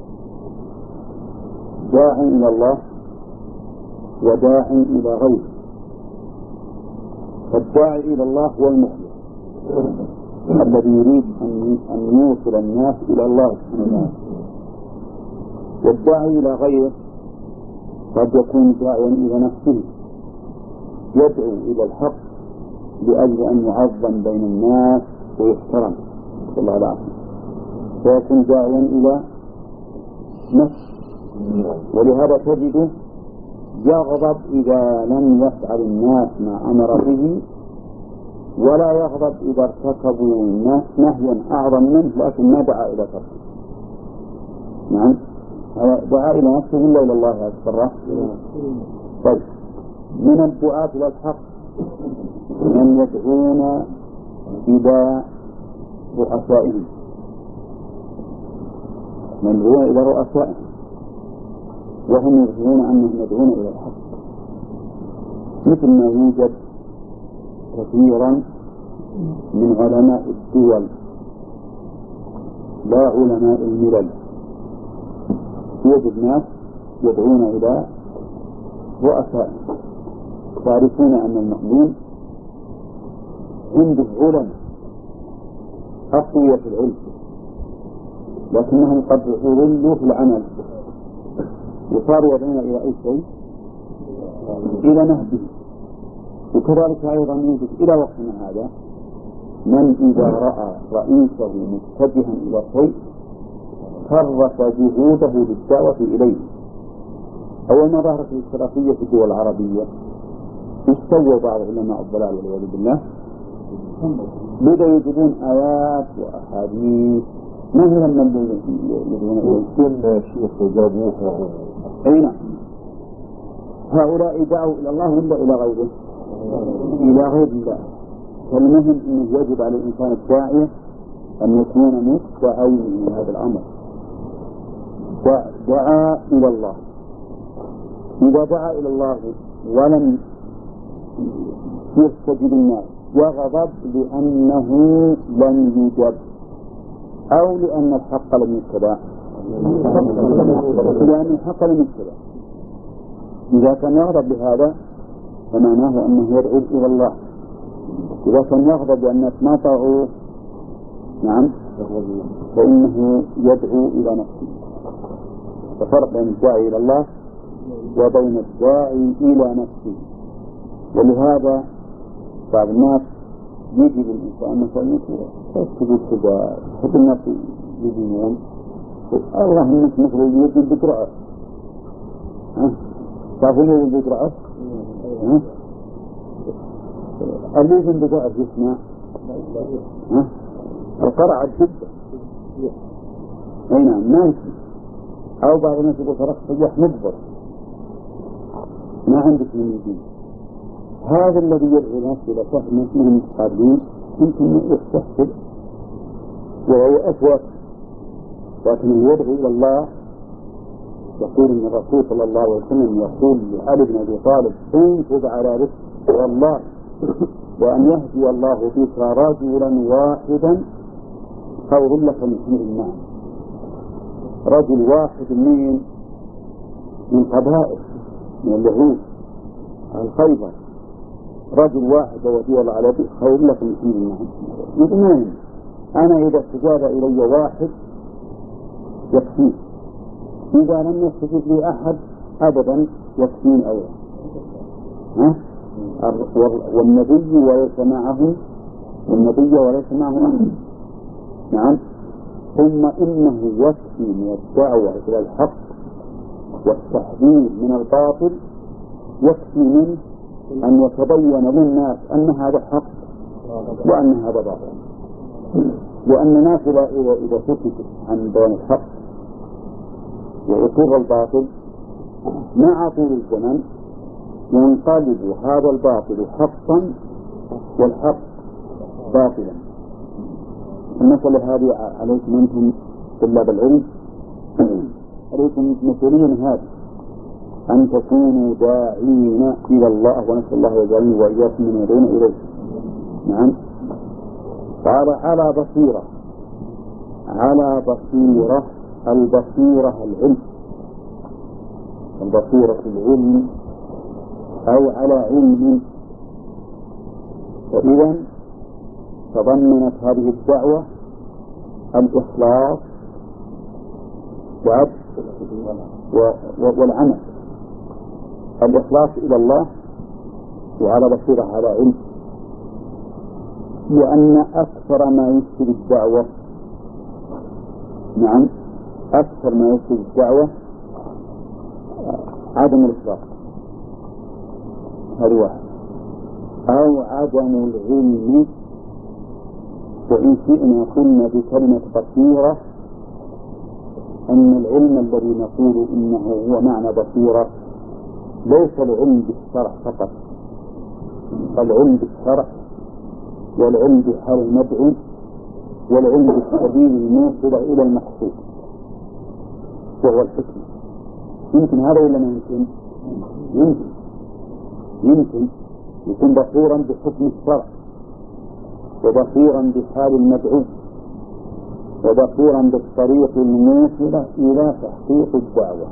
داع إلى الله وداع إلى غيره. فالداعي إلى الله هو المخلص الذي يريد أن يوصل الناس إلى الله سبحانه وتعالى، والداعي إلى غيره قد يكون داعيا إلى نفسه يدعو إلى الحق لأجل أن يعظم بين الناس ويحترم الله العافية، فيكون داعيا إلى نفسه. ولهذا تجده يغضب إذا لم يفعل الناس ما أمر به، ولا يغضب إذا ارتكبوا نهيا أعظم منه لكن ما دعا إلى تركه. نعم، دعا إلى نفسه إلا إلى الله أكبر. طيب، من الدعاة إلى الحق من يدعون إلى رؤسائهم، من يدعون إلى رؤسائهم وهم يظهرون أنهم يدعون إلى الحق، مثل ما يوجد كثيرا من علماء الدول لا علماء الملل. يوجد ناس يدعون إلى رؤسائهم، تعرفون أن المؤمن عنده علم أقوياء في العلم، لكنهم قد أضلوا في العمل وصاروا يدعون إلى أي شيء إلى نهجه. وكذلك أيضا يوجد إلى وقتنا هذا من إذا رأى رئيسه متجها إلى شيء حرك جهوده بالدعوة إليه. أول ما ظهرت الاشتراكية في الدول العربية استوى بعض علماء الضلال والعياذ بالله، بدأوا يجدون آيات وأحاديث ما هي من يدعون إليه شيخ جابوها. أي نعم، هؤلاء دعوا إلى الله ولا إلى غيره؟ إلى غير الله. فالمهم أنه يجب على الإنسان الداعية أن يكون مستعين من هذا الأمر. دعا إلى الله، إذا دعا إلى الله ولم يستجب الناس وغضب لأنه لم يجب أو لأن الحق لم يتبع، لأن الحق لم يتبع، إذا كان يغضب بهذا فمعناه أنه يدعو إلى الله. إذا كان يغضب لأن ما طاعوه نعم فإنه يدعو إلى نفسه. ففرق بين الداعي إلى الله وبين الداعي إلى نفسه. ولهذا بعض الناس يجي للإنسان مثلا تجد كذا حتى الناس يجيون الله إنك مفروض يجي بقراءة، تعرفون يجي بقراءة اللي يجي بقراءة يسمع القرعة جدا. أي نعم، ما يسمع. أو بعض الناس يقول فرق صيح مجبر ما عندك من يجي. هذا الذي يدعو الناس إلى فهم من المتقابلين يمكن يستحسن وهو أسوأ، لكن يدعو إلى الله. يقول إن الرسول صلى الله عليه وسلم يقول لعلي بن أبي طالب انفذ على رزق والله وأن يهدي الله بك رجلا واحدا خير لك من حمر النعم. رجل واحد من من قبائل من اليهود الخيبر، رجل واحد ودي الله على ذلك خير لك من حمر النعم. يقولون أنا إذا استجاب إلي واحد يكفي، إذا لم يستجب لي أحد أبدا يكفين أيضا. ها؟ والنبي وليس معه والنبي وليس معه أحد. نعم. ثم إنه يكفي من الدعوة إلى الحق والتحذير من الباطل يكفي منه أن يتبين للناس أن هذا حق وأن هذا باطل، وأن الناس إذا سكتوا عن بيان الحق وأصول الباطل مع طول الزمن ينقلب هذا الباطل حقا والحق باطلا. المسألة هذه عليكم أنتم طلاب العلم، عليكم مسؤولين هذه أن تكونوا داعين إلى الله، ونسأل الله يجعلني وإياكم من يدعون إليه. نعم. قال على بصيرة، على بصيرة، البصيرة العلم، البصيرة العلم أو على علم. فإذا تضمنت هذه الدعوة الإخلاص والعمل، الإخلاص إلى الله وعلى بصيرة على علم. لأن أكثر ما يفسد الدعوة، نعم أكثر ما يفسد الدعوة عدم الإخلاص، هذا واحد، أو عدم العلم. وإن شئنا قلنا بكلمة بصيرة أن العلم الذي نقول إنه هو معنى بصيرة ليس العلم بالشرع فقط، العلم بالشرع والعلم بحال المدعو والعلم بالسبيل الموصل إلى المقصود وهو الحكمة. يمكن هذا ولا ما يمكن؟ يمكن يمكن يكون بصيرا بحكم الشرع وبصيرا بحال المدعو وبصيرا بالطريق الموصلة إلى تحقيق الدعوة.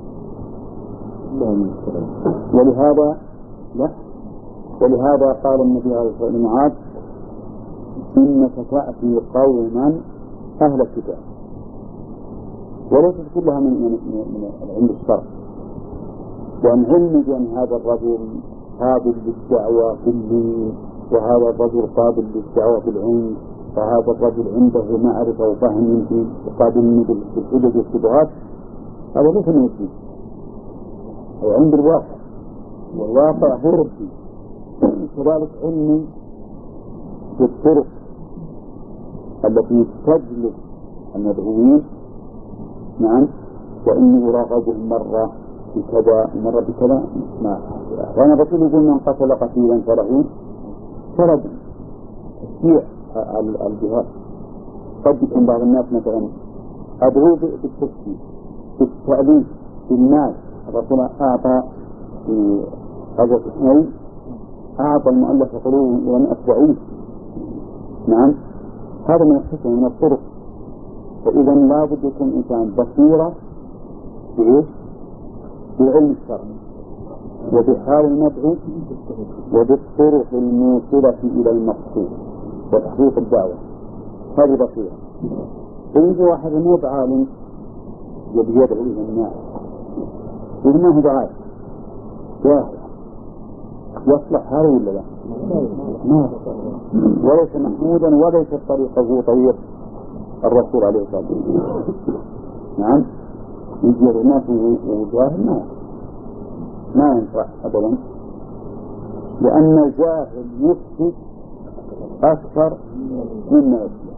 ولهذا لا ولهذا قال النبي عليه الصلاة والسلام إنك تأتي قوما أهل الكتاب، وليست كلها من من العلم الشرع، وأن علم بأن هذا الرجل قابل للدعوة بالدين، وهذا الرجل قابل للدعوة بالعلم، وهذا الرجل عنده معرفة وفهم في قابل بالحجج والشبهات، هذا ليس من الدين، هو علم بالواقع، والواقع هو الدين. كذلك علم بالطرق التي تجلب المدعوين، نعم، وإني أراقبه مرة بكذا مرة بكذا، ما وأنا الرسول يقول من قتل قتيلا فله فرد تشيع الجهاد. قد يكون بعض الناس مثلا أدعو بالتشكيل بالتأليف بالناس. الرسول أعطى في هذا الحين أعطى المؤلف قلوبهم إلى أن أتبعوه، نعم، هذا من الحكمة من الطرق. فإذا لا بد يكون إنسان بصيرة بإيش؟ بالعلم الشرعي وبحال المدعو وبالطرق الموصلة إلى المقصود وتحقيق الدعوة، هذه بصيرة. فإذا واحد مو بعالم يبي يدعو إلى الناس إذا ما هو بعالم واحد يصلح هذا ولا لا؟ ما وليس محمودا وليس طريقه طريق الرسول عليه الصلاة والسلام. نعم، يجي الناس وجاهل ما ما ينفع أبدا، لأن الجاهل يفسد أكثر مما يفسد.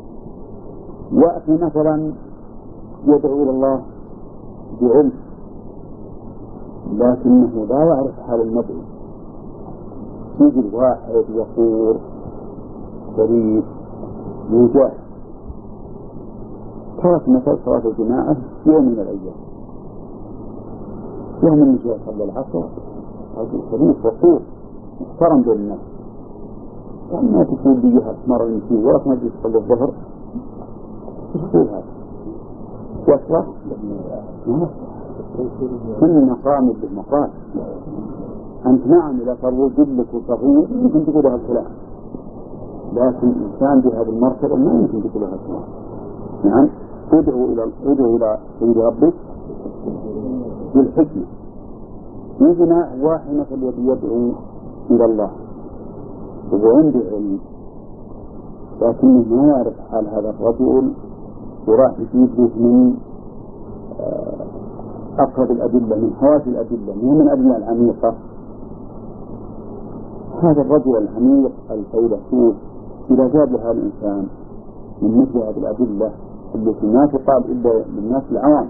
يأتي مثلا يدعو إلى الله بعلم لكنه لا يعرف حال المدعو، يجي الواحد يقول شريف يجاهد ترك مثل صلاة الجماعة يوم من الأيام، يوم من جاء صلى العصر هذا شريف وقور محترم بين الناس، وما تقول لي جهة مرة فيه ولا ما تجي تصلي الظهر، ايش تقول هذا؟ يصلح؟ كل مقام بالمقام. أنت نعم إذا صاروا جلك وصغير يمكن تقول هذا الكلام، لكن إنسان بهذه المرتبة ما يمكن تقول هذا الكلام. نعم، ادعو إلى ادعو إلى سيد ربك بالحكمة. يجينا واحد مثل يدعو إلى الله وعنده علم لكنه ما يعرف حال هذا الرجل، وراح يجيب له من أقرب الأدلة من حواس الأدلة مو من الأدلة العميقة. هذا الرجل العميق الفيلسوف إذا جاب له هذا الإنسان من مثل هذه الأدلة التي ما تقال إلا للناس العوام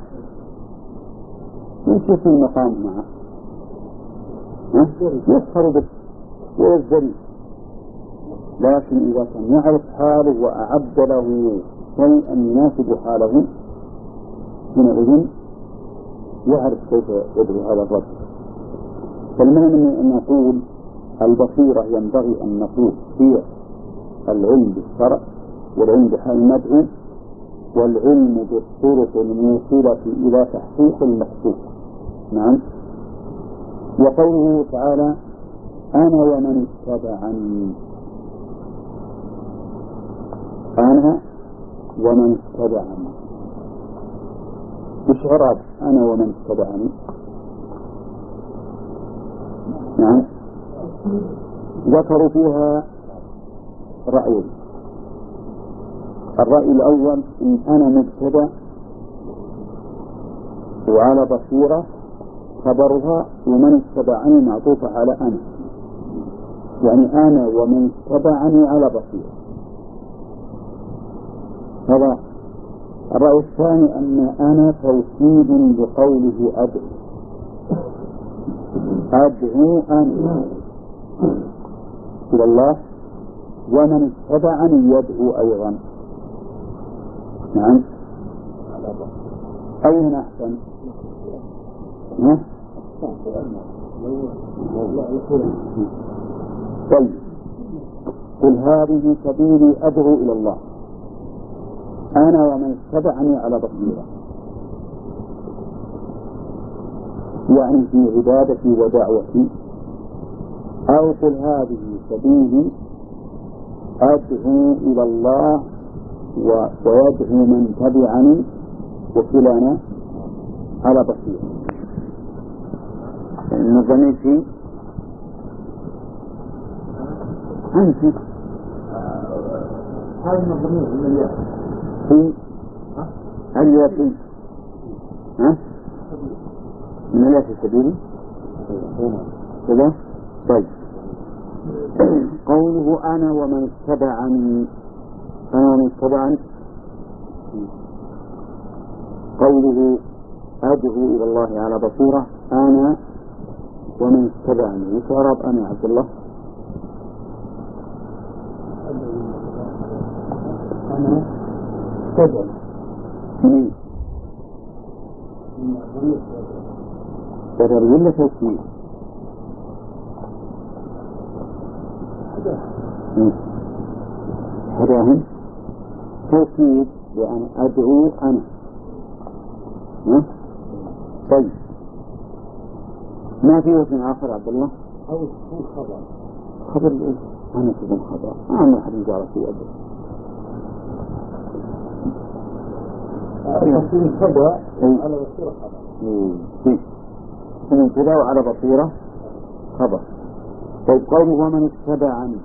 يشوف المقام معه يسخر به ويزدري، لكن إذا كان يعرف حاله وأعد له شيئا يناسب حاله حينئذ يعرف كيف يدعو هذا الرجل. فالمهم أن نقول البصيرة ينبغي أن نقول هي العلم بالشرع والعلم بحال المدعو والعلم بالطرق الموصلة إلى تحقيق المقصود. نعم. وقوله تعالى أنا ومن اتبعني، أنا ومن اتبعني، إيش عرب أنا ومن اتبعني؟ نعم. ذكروا فيها رأيين. الرأي الأول إن أنا مبتدأ وعلى بصيرة خبرها ومن اتبعني معطوفة على أنا، يعني أنا ومن اتبعني على بصيرة. هذا. الرأي الثاني أن أنا توكيد لقوله أدعو، أدعو أنا إلى الله ومن اتبعني يدعو أيضا. نعم. أين أحسن؟ طيب قل هذه سبيلي أدعو إلى الله أنا ومن اتبعني على بصيرة، يعني في عبادتي ودعوتي. أو قل هذه سبيلي أدعو إلى الله ويدعو من تبعني وكلانا على بصيرة. النظامي في أنت هذا النظامي من اليوم في هل في ها من الياس السبيل كذا. طيب قوله أنا ومن اتبعني، أنا ومن اتبعني، قوله أدعو إلى الله على بصيرة أنا ومن اتبعني، وشعرب أنا يا عبد الله؟ أنا اتبعني مين؟ بدر ولا توكيد؟ حداهم توكيد لأن أدعو أنا. طيب ما في وجه آخر عبد الله؟ أو تكون خبر خبر إيه؟ أنا تكون خبر أنا أحد يجعل في أبدا تكون خبر على بصيرة خبر. إيه من كذا وعلى بصيرة خبر. طيب قوله ومن اتبعني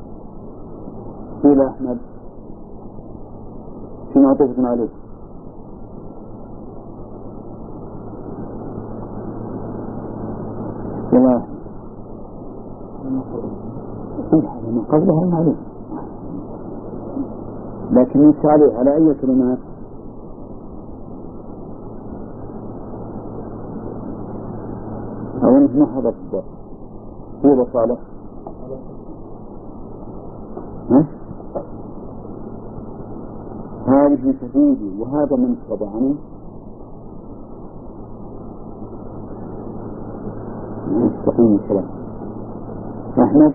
قيل أحمد شنو عطفتنا عليه؟ لا من قبلها معلوم، لكن يمشي عليه على أي كلمات؟ أو نحن هذا الضبط هو صالح هذه سبيلي وهذا من اتبعني. يستقيم الكلام. أحمد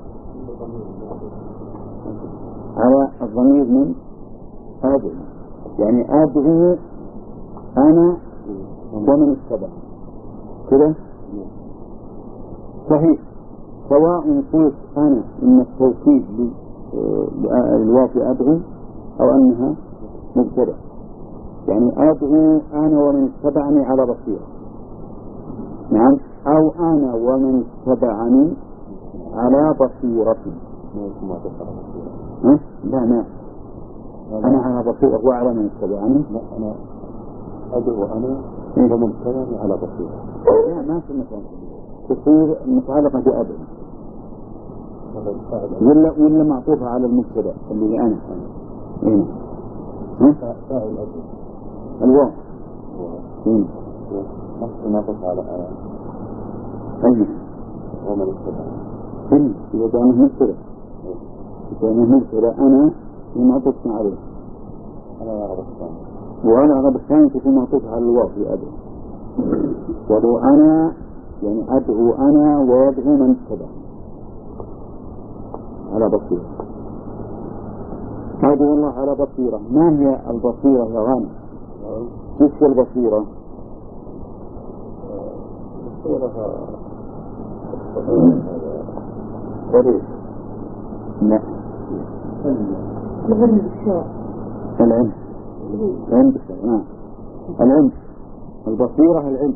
على الضمير من أدعو، يعني أدعو أنا ومن اتبعني كده صحيح. سواء قلت أنا إن التوكيد للواقع أدعو أو أنها مبتدأ، يعني أدعو أنا ومن اتبعني على بصيرة. نعم. أو أنا ومن اتبعني على بصيرة. لا ما أنا على بصيرة وعلى من اتبعني. لا أنا أدعو أنا ومبتدأ على بصيرة. لا ما في مثال تصير متعلقة بأبد ولا ولا معطوفة على المبتدأ اللي أنا هنا فاعل أبد الواو هنا معطوفة على أي وما المبتدأ هنا إذا كان مبتدأ إذا كان مبتدأ أنا معطوف عليه أنا أعرف الثاني وأنا أعرف الثاني تكون معطوفة على الواو في أبد ولو أنا يعني أدعو أنا ويدعو من اتبع على بصيرة. أدعو الله على بصيرة. ما هي البصيرة يا غانم؟ كيف هي البصيرة؟ قريب لا العلم بالشرع العلم العلم بالشرع العلم البصيرة العلم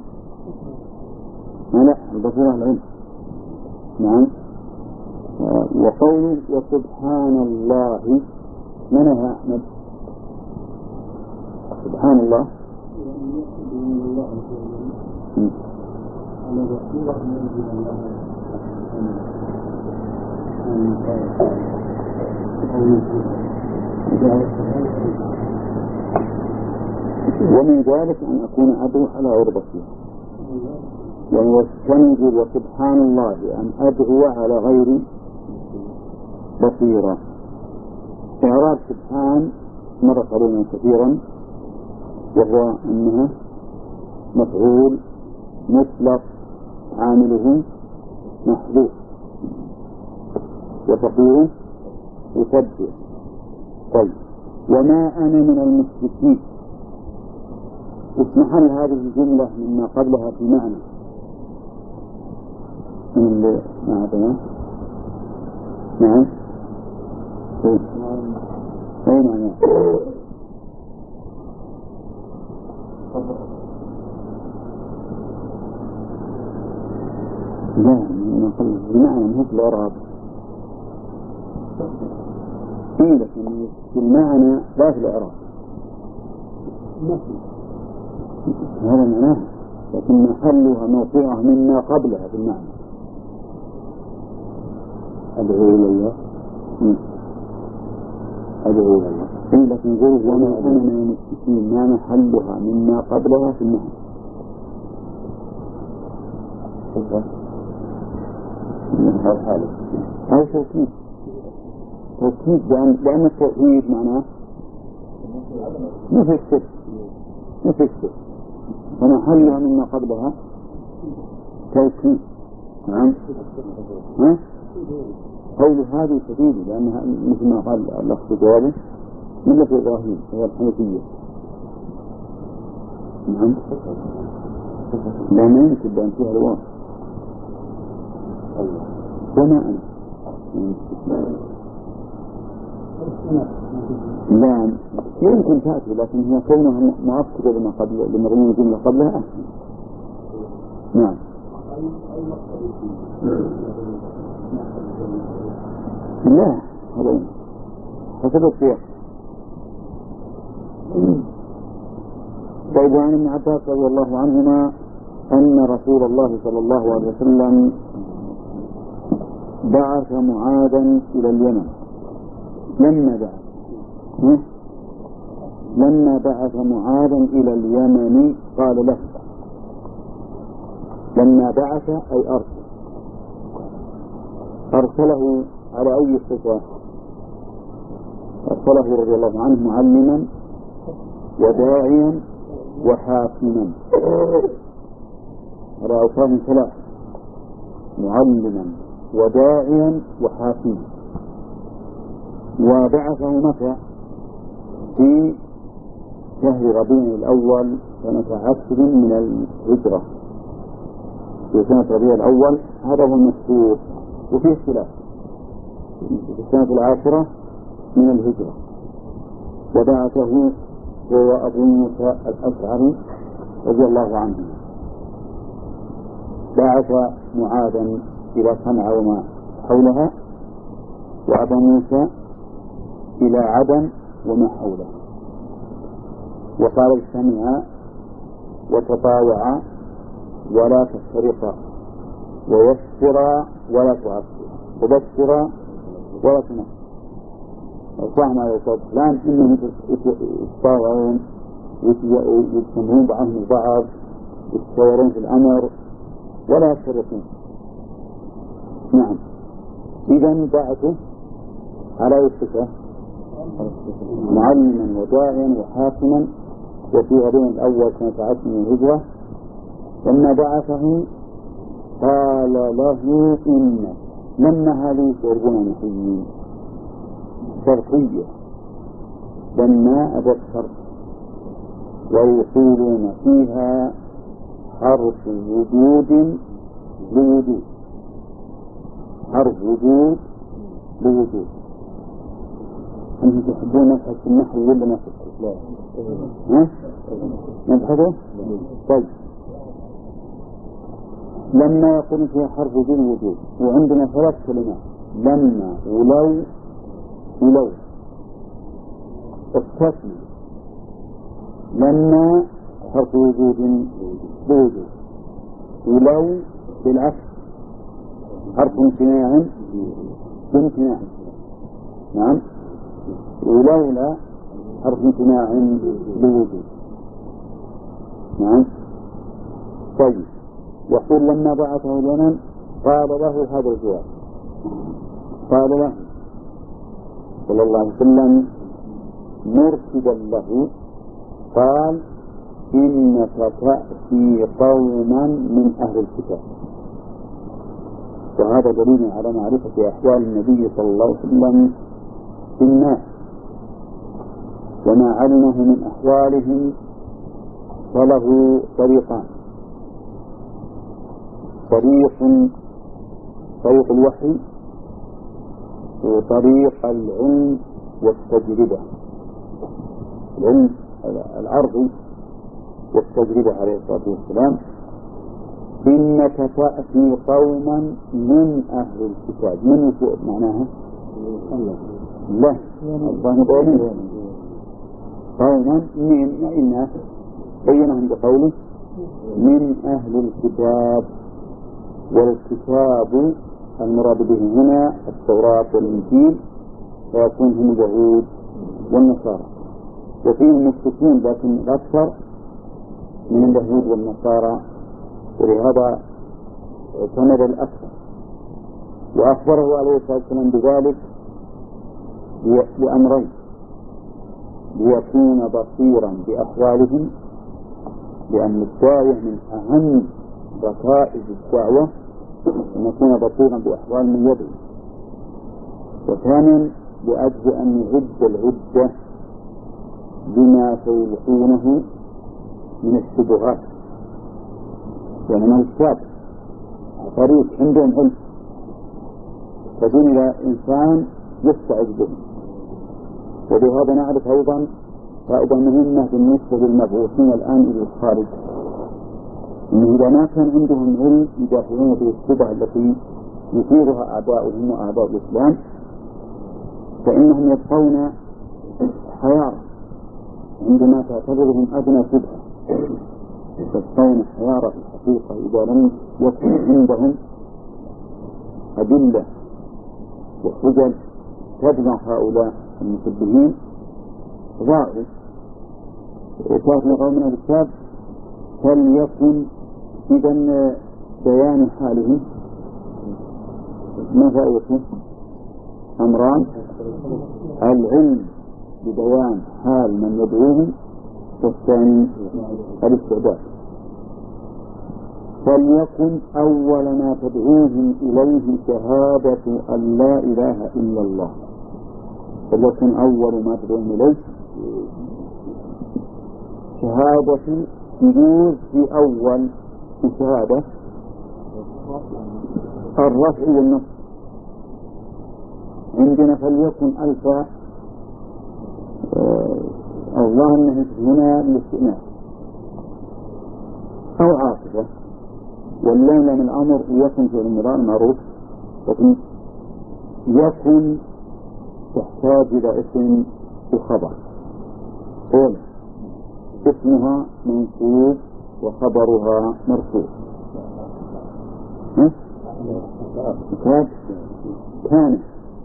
لا البصيرة العلم نعم. وقوله وسبحان الله منها أحمد سبحان الله ومن ذلك أن أكون أدعو على غير بصيرة يعني واستنجد وسبحان الله أن أدعو على غير بصيرة. إعراب سبحان مر قرينا كثيرا وهو أنها مفعول مطلق عامله محذوف وتقديره يسبح. طيب وما أنا من المشركين اسمح لي هذه الجملة مما قبلها في معنى من اللي معنا نعم أي معنى لا من قبل بمعنى مهد الإعراب إيه لكن المعنى لا في الإعراب هذا معناه لكن محلها موقعها مما قبلها في المعنى أدعو إلى الله أدعو إلى الله إيه لكن قول وما أنا من المشركين ما محلها مما قبلها في المعنى أو توكيد توكيد لأن التوحيد معناه مثل الشرك مثل الشرك ومحلها مما قبلها توكيد. نعم ها قول هذه تفيد لأنها مثل ما قال الأخ جوابه ملة إبراهيم هو الحنفية. نعم لا ما يمكن بأن فيها الواقع وما أنا لا يمكن تأتي لكن هي كونها مؤكدة لما قبل لمرمون الجملة قبلها أحسن. نعم لا هذا حسب السياق. طيب عن ابن عباس رضي الله عنهما أن رسول الله صلى الله عليه وسلم بعث معاذا إلى اليمن لما بعث لما بعث معاذا إلى اليمن قال له لما بعث أي أرسل أرسله على أي صفة أرسله رضي الله عنه معلما وداعيا وحاكما على أوصاف ثلاث معلما وداعيا وحاكما. وبعثه متى في شهر ربيع الأول سنة عشر من الهجرة في سنة ربيع الأول هذا هو المشهور وفيه خلاف في السنة العاشرة من الهجرة. وبعثه هو أبو موسى الأشعري رضي الله عنه بعث معاذا إلى صنعاء وما حولها وأبا موسى إلى عدن وما حولها وقال اجتمعا وتطاوعا ولا تفترقا، ويسرا ولا تعسرا، وبشرا ولا تنفرا. الفهم على الكلام إنهم يتطاوعون يجتمعون بعضهم البعض، يتشاورون في الأمر ولا يفترقون. نعم. إذا بعثه على وفقه معلما وداعيا وحاكما، وفي غدين الأول سنة عشر من الهجرة. لما بعثه قال له إن لما هذه شعربنا نحيين شرقية، لما أدت شرق ويقولون فيها حرف وجود لوجود، حرف وجود لوجود. أنتم تحبون نبحث في النحو ولا ما تحبون؟ ها؟ نبحثه؟ طيب. لما يقول فيها حرف وجود وجود، وعندنا ثلاث كلمات لما ولو ولو. التسمية لما حرف وجود بوجود، ولو بالعكس حرف امتناع بامتناع. نعم. ولولا حرف امتناع بوجود. نعم. طيب. يقول لما بعثه اليمن قال له هذا الجواب، قال له صلى الله عليه وسلم مرشدا له، قال إنك تأتي قوما من أهل الكتاب. وهذا دليل على معرفة أحوال النبي صلى الله عليه وسلم في الناس، وما علمه من أحوالهم. فله طريقان: طريق طريق الوحي، وطريق العلم والتجربة، العلم العرضي والتجربة عليه الصلاة والسلام. إنك تأتي قوما من أهل الكتاب. من يسوء معناها؟ لا الله بينه قوما من الناس، بينهم بقوله من أهل الكتاب. والكتاب المراد به هنا التوراة والإنجيل، فيكون هم اليهود والنصارى، وفيهم مشركون لكن الأكثر من اليهود والنصارى، ولهذا اعتمد الأكثر. وأخبره عليه الصلاة والسلام بذلك لأمرين: ليكون بصيرا بأحوالهم، لأن الداعية من أهم ركائز الدعوة أن يكون بصيرا بأحوال من يدعو. وثانيا لأجل أن يعد العدة بما سيلقونه من الشبهات، يعني من الشاب طريق عندهم علم، فدون إلى إنسان يستعد به. وبهذا نعرف أيضا فائدة مهمة بالنسبة للمبعوثين الآن إلى الخارج، إنه إذا ما كان عندهم علم يدافعون به الشبهة التي يثيرها أعداؤهم وأعداء الإسلام، فإنهم يبقون حيارى عندما تعتبرهم أدنى شبهة، يبقون حيارى في الحقيقة إذا لم يكن عندهم أدلة وحجج تدمع هؤلاء المشبهين ضاعوا. وكانت لقومنا بالكتاب فليكن إذن بيان حالهم ما فائدته؟ أمران: العلم ببيان حال من يدعوهم، والثاني الاستعداد. فليكن أول ما تدعوهم إليه شهادة أن لا إله إلا الله. فليكن أول ما تدعوهم إليه شهادة. يجوز في أول الشهادة الرفع والنصب عندنا. فليكن ألف الله أنه هنا للاستئناف أو عاطفة، واللام من الأمر يكن في المرار معروف، لكن يكن تحتاج إلى اسم وخبر. قول اسمها منصوب وخبرها مرفوع. كان كان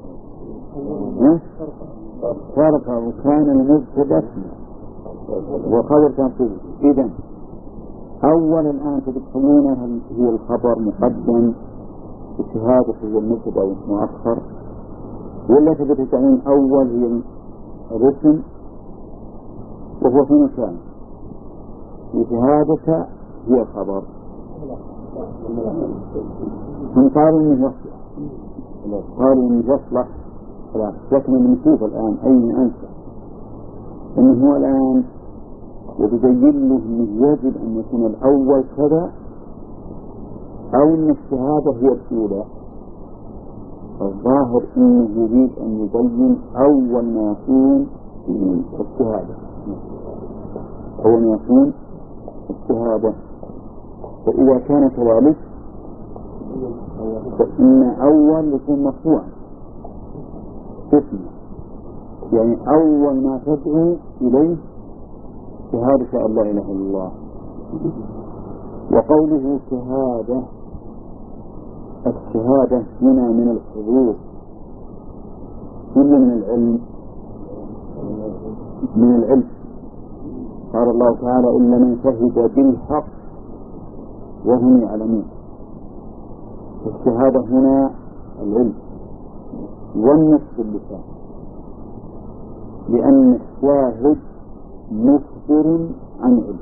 فرق وكان المبتدأ وخبر كان فيه. إذن أول الآن تدخلونها هي الخبر مقدم الشهادة هي المبتدأ مؤخر، ولا تدخلون أول هي الرسم وهو في مكان وشهادة هي الخبر. هم قالوا إنه يصلح، قالوا إنه يصلح، لكن نشوف الآن أين أنسى إنه هو الآن وتبين له إنه يجب أن يكون الأول كذا أو إن الشهادة هي الأولى. الظاهر إنه يريد أن يبين أول ما يكون الشهادة، أول ما يكون الشهادة. فإذا كان كذلك فإن أول يكون مرفوعا اسمه، يعني أول ما تدعو إليه شهادة أن لا إله إلا الله. وقوله شهادة، الشهادة هنا من الحضور كل من العلم، من العلم. قال الله تعالى إلا من شهد بالحق وهم يعلمون. الشهادة هنا العلم والنطق باللسان، لأن الشاهد مخبر عن علم.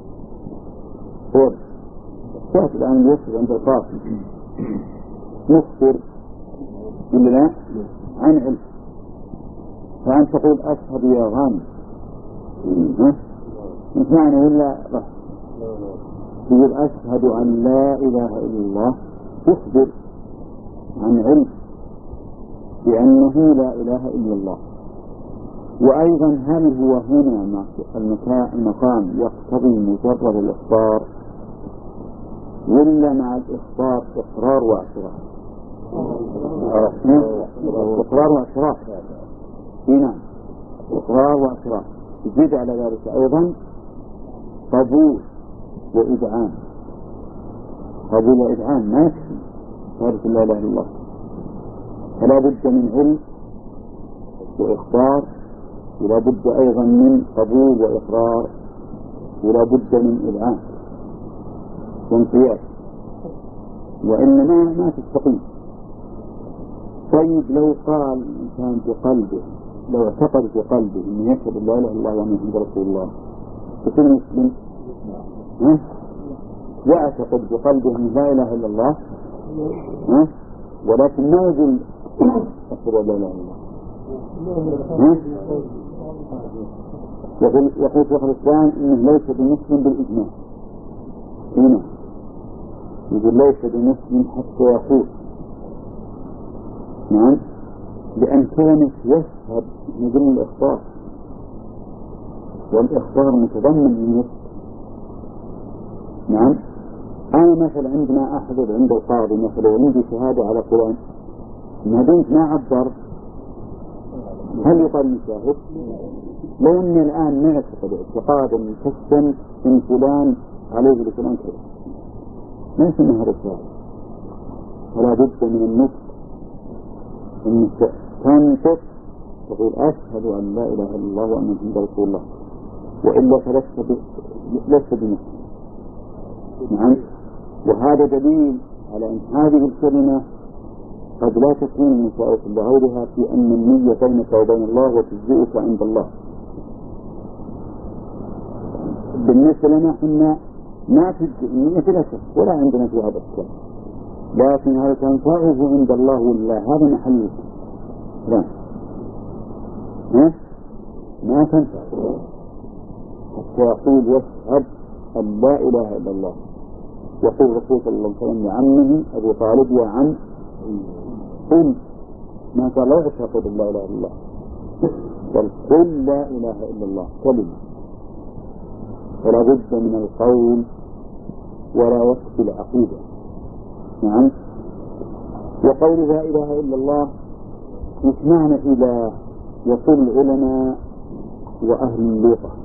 الشاهد الآن يخبر عند القاضي مخبر إلا لا عن علم. فأنت تقول أشهد يا غانم مش معنى إلا رح تقول أشهد أن لا إله إلا الله، تخبر عن علم بأنه لا إله إلا الله. وأيضا هل هو هنا المقام يقتضي مجرد الإخبار ولا مع الإخبار إقرار واعتراف؟ إقرار واعتراف هنا، إقرار واعتراف. يزيد على ذلك أيضا قبول وإذعان. قبول وإذعان ما يكفي شهادة لا إله إلا الله، فلا بد من علم وإخبار، ولا بد أيضا من قبول وإقرار، ولا بد من إذعان وانقياد، وإنما ما تستقيم. طيب لو قال الإنسان بقلبه، لو اعتقد في قلبه أن يشهد لا إله إلا الله وأن محمد رسول الله يكون مسلم؟ ها؟ يعتقد بقلبه أن لا إله إلا الله ها؟ ولكن ما يقول أشهد لا إله إلا الله. يقول يقول شيخ الإسلام إنه ليس بمسلم بالإجماع. هنا يقول ليس بمسلم حتى يقول نعم، لأن كونه يشهد من ضمن الإخبار، والإخبار متضمن للنطق. نعم. أنا مثلا عندما أحضر عند القاضي مثلا وعندي شهادة على فلان، ما دمت ما عبر هل يقال يشاهد؟ لو أني الآن ما أعتقد اعتقادا مكسا إن فلان عليه لفلان كذا، ما يسمى هذا الشهادة. فلا بد من النطق، أنك تنطق تقول أشهد أن لا إله إلا الله وأن محمد رسول الله، وإلا فلست بمسلم. نعم. وهذا دليل على أن هذه الكلمة قد لا تكون من شائعة لغيرها، في أن النية بينك وبين الله وتجزئك عند الله. بالنسبة لنا إحنا ما تجزئ النية بلا شك ولا عندنا في هذا الكلام، لكن هل تنفعه عند الله ولا هذا محل لا ها؟ ما تنفع حتى يقول يشهد أن لا إله إلا الله. يقول الرسول صلى الله عليه وسلم لعمه أبي طالب يا عم قل، ما قال لا أشهد أن لا إله إلا الله، بل قل لا إله إلا الله كلمة. فلا بد من القول ولا يكفي العقيدة. نعم. وقول لا إله إلا الله مش معنى إله، يقول العلماء وأهل اللغة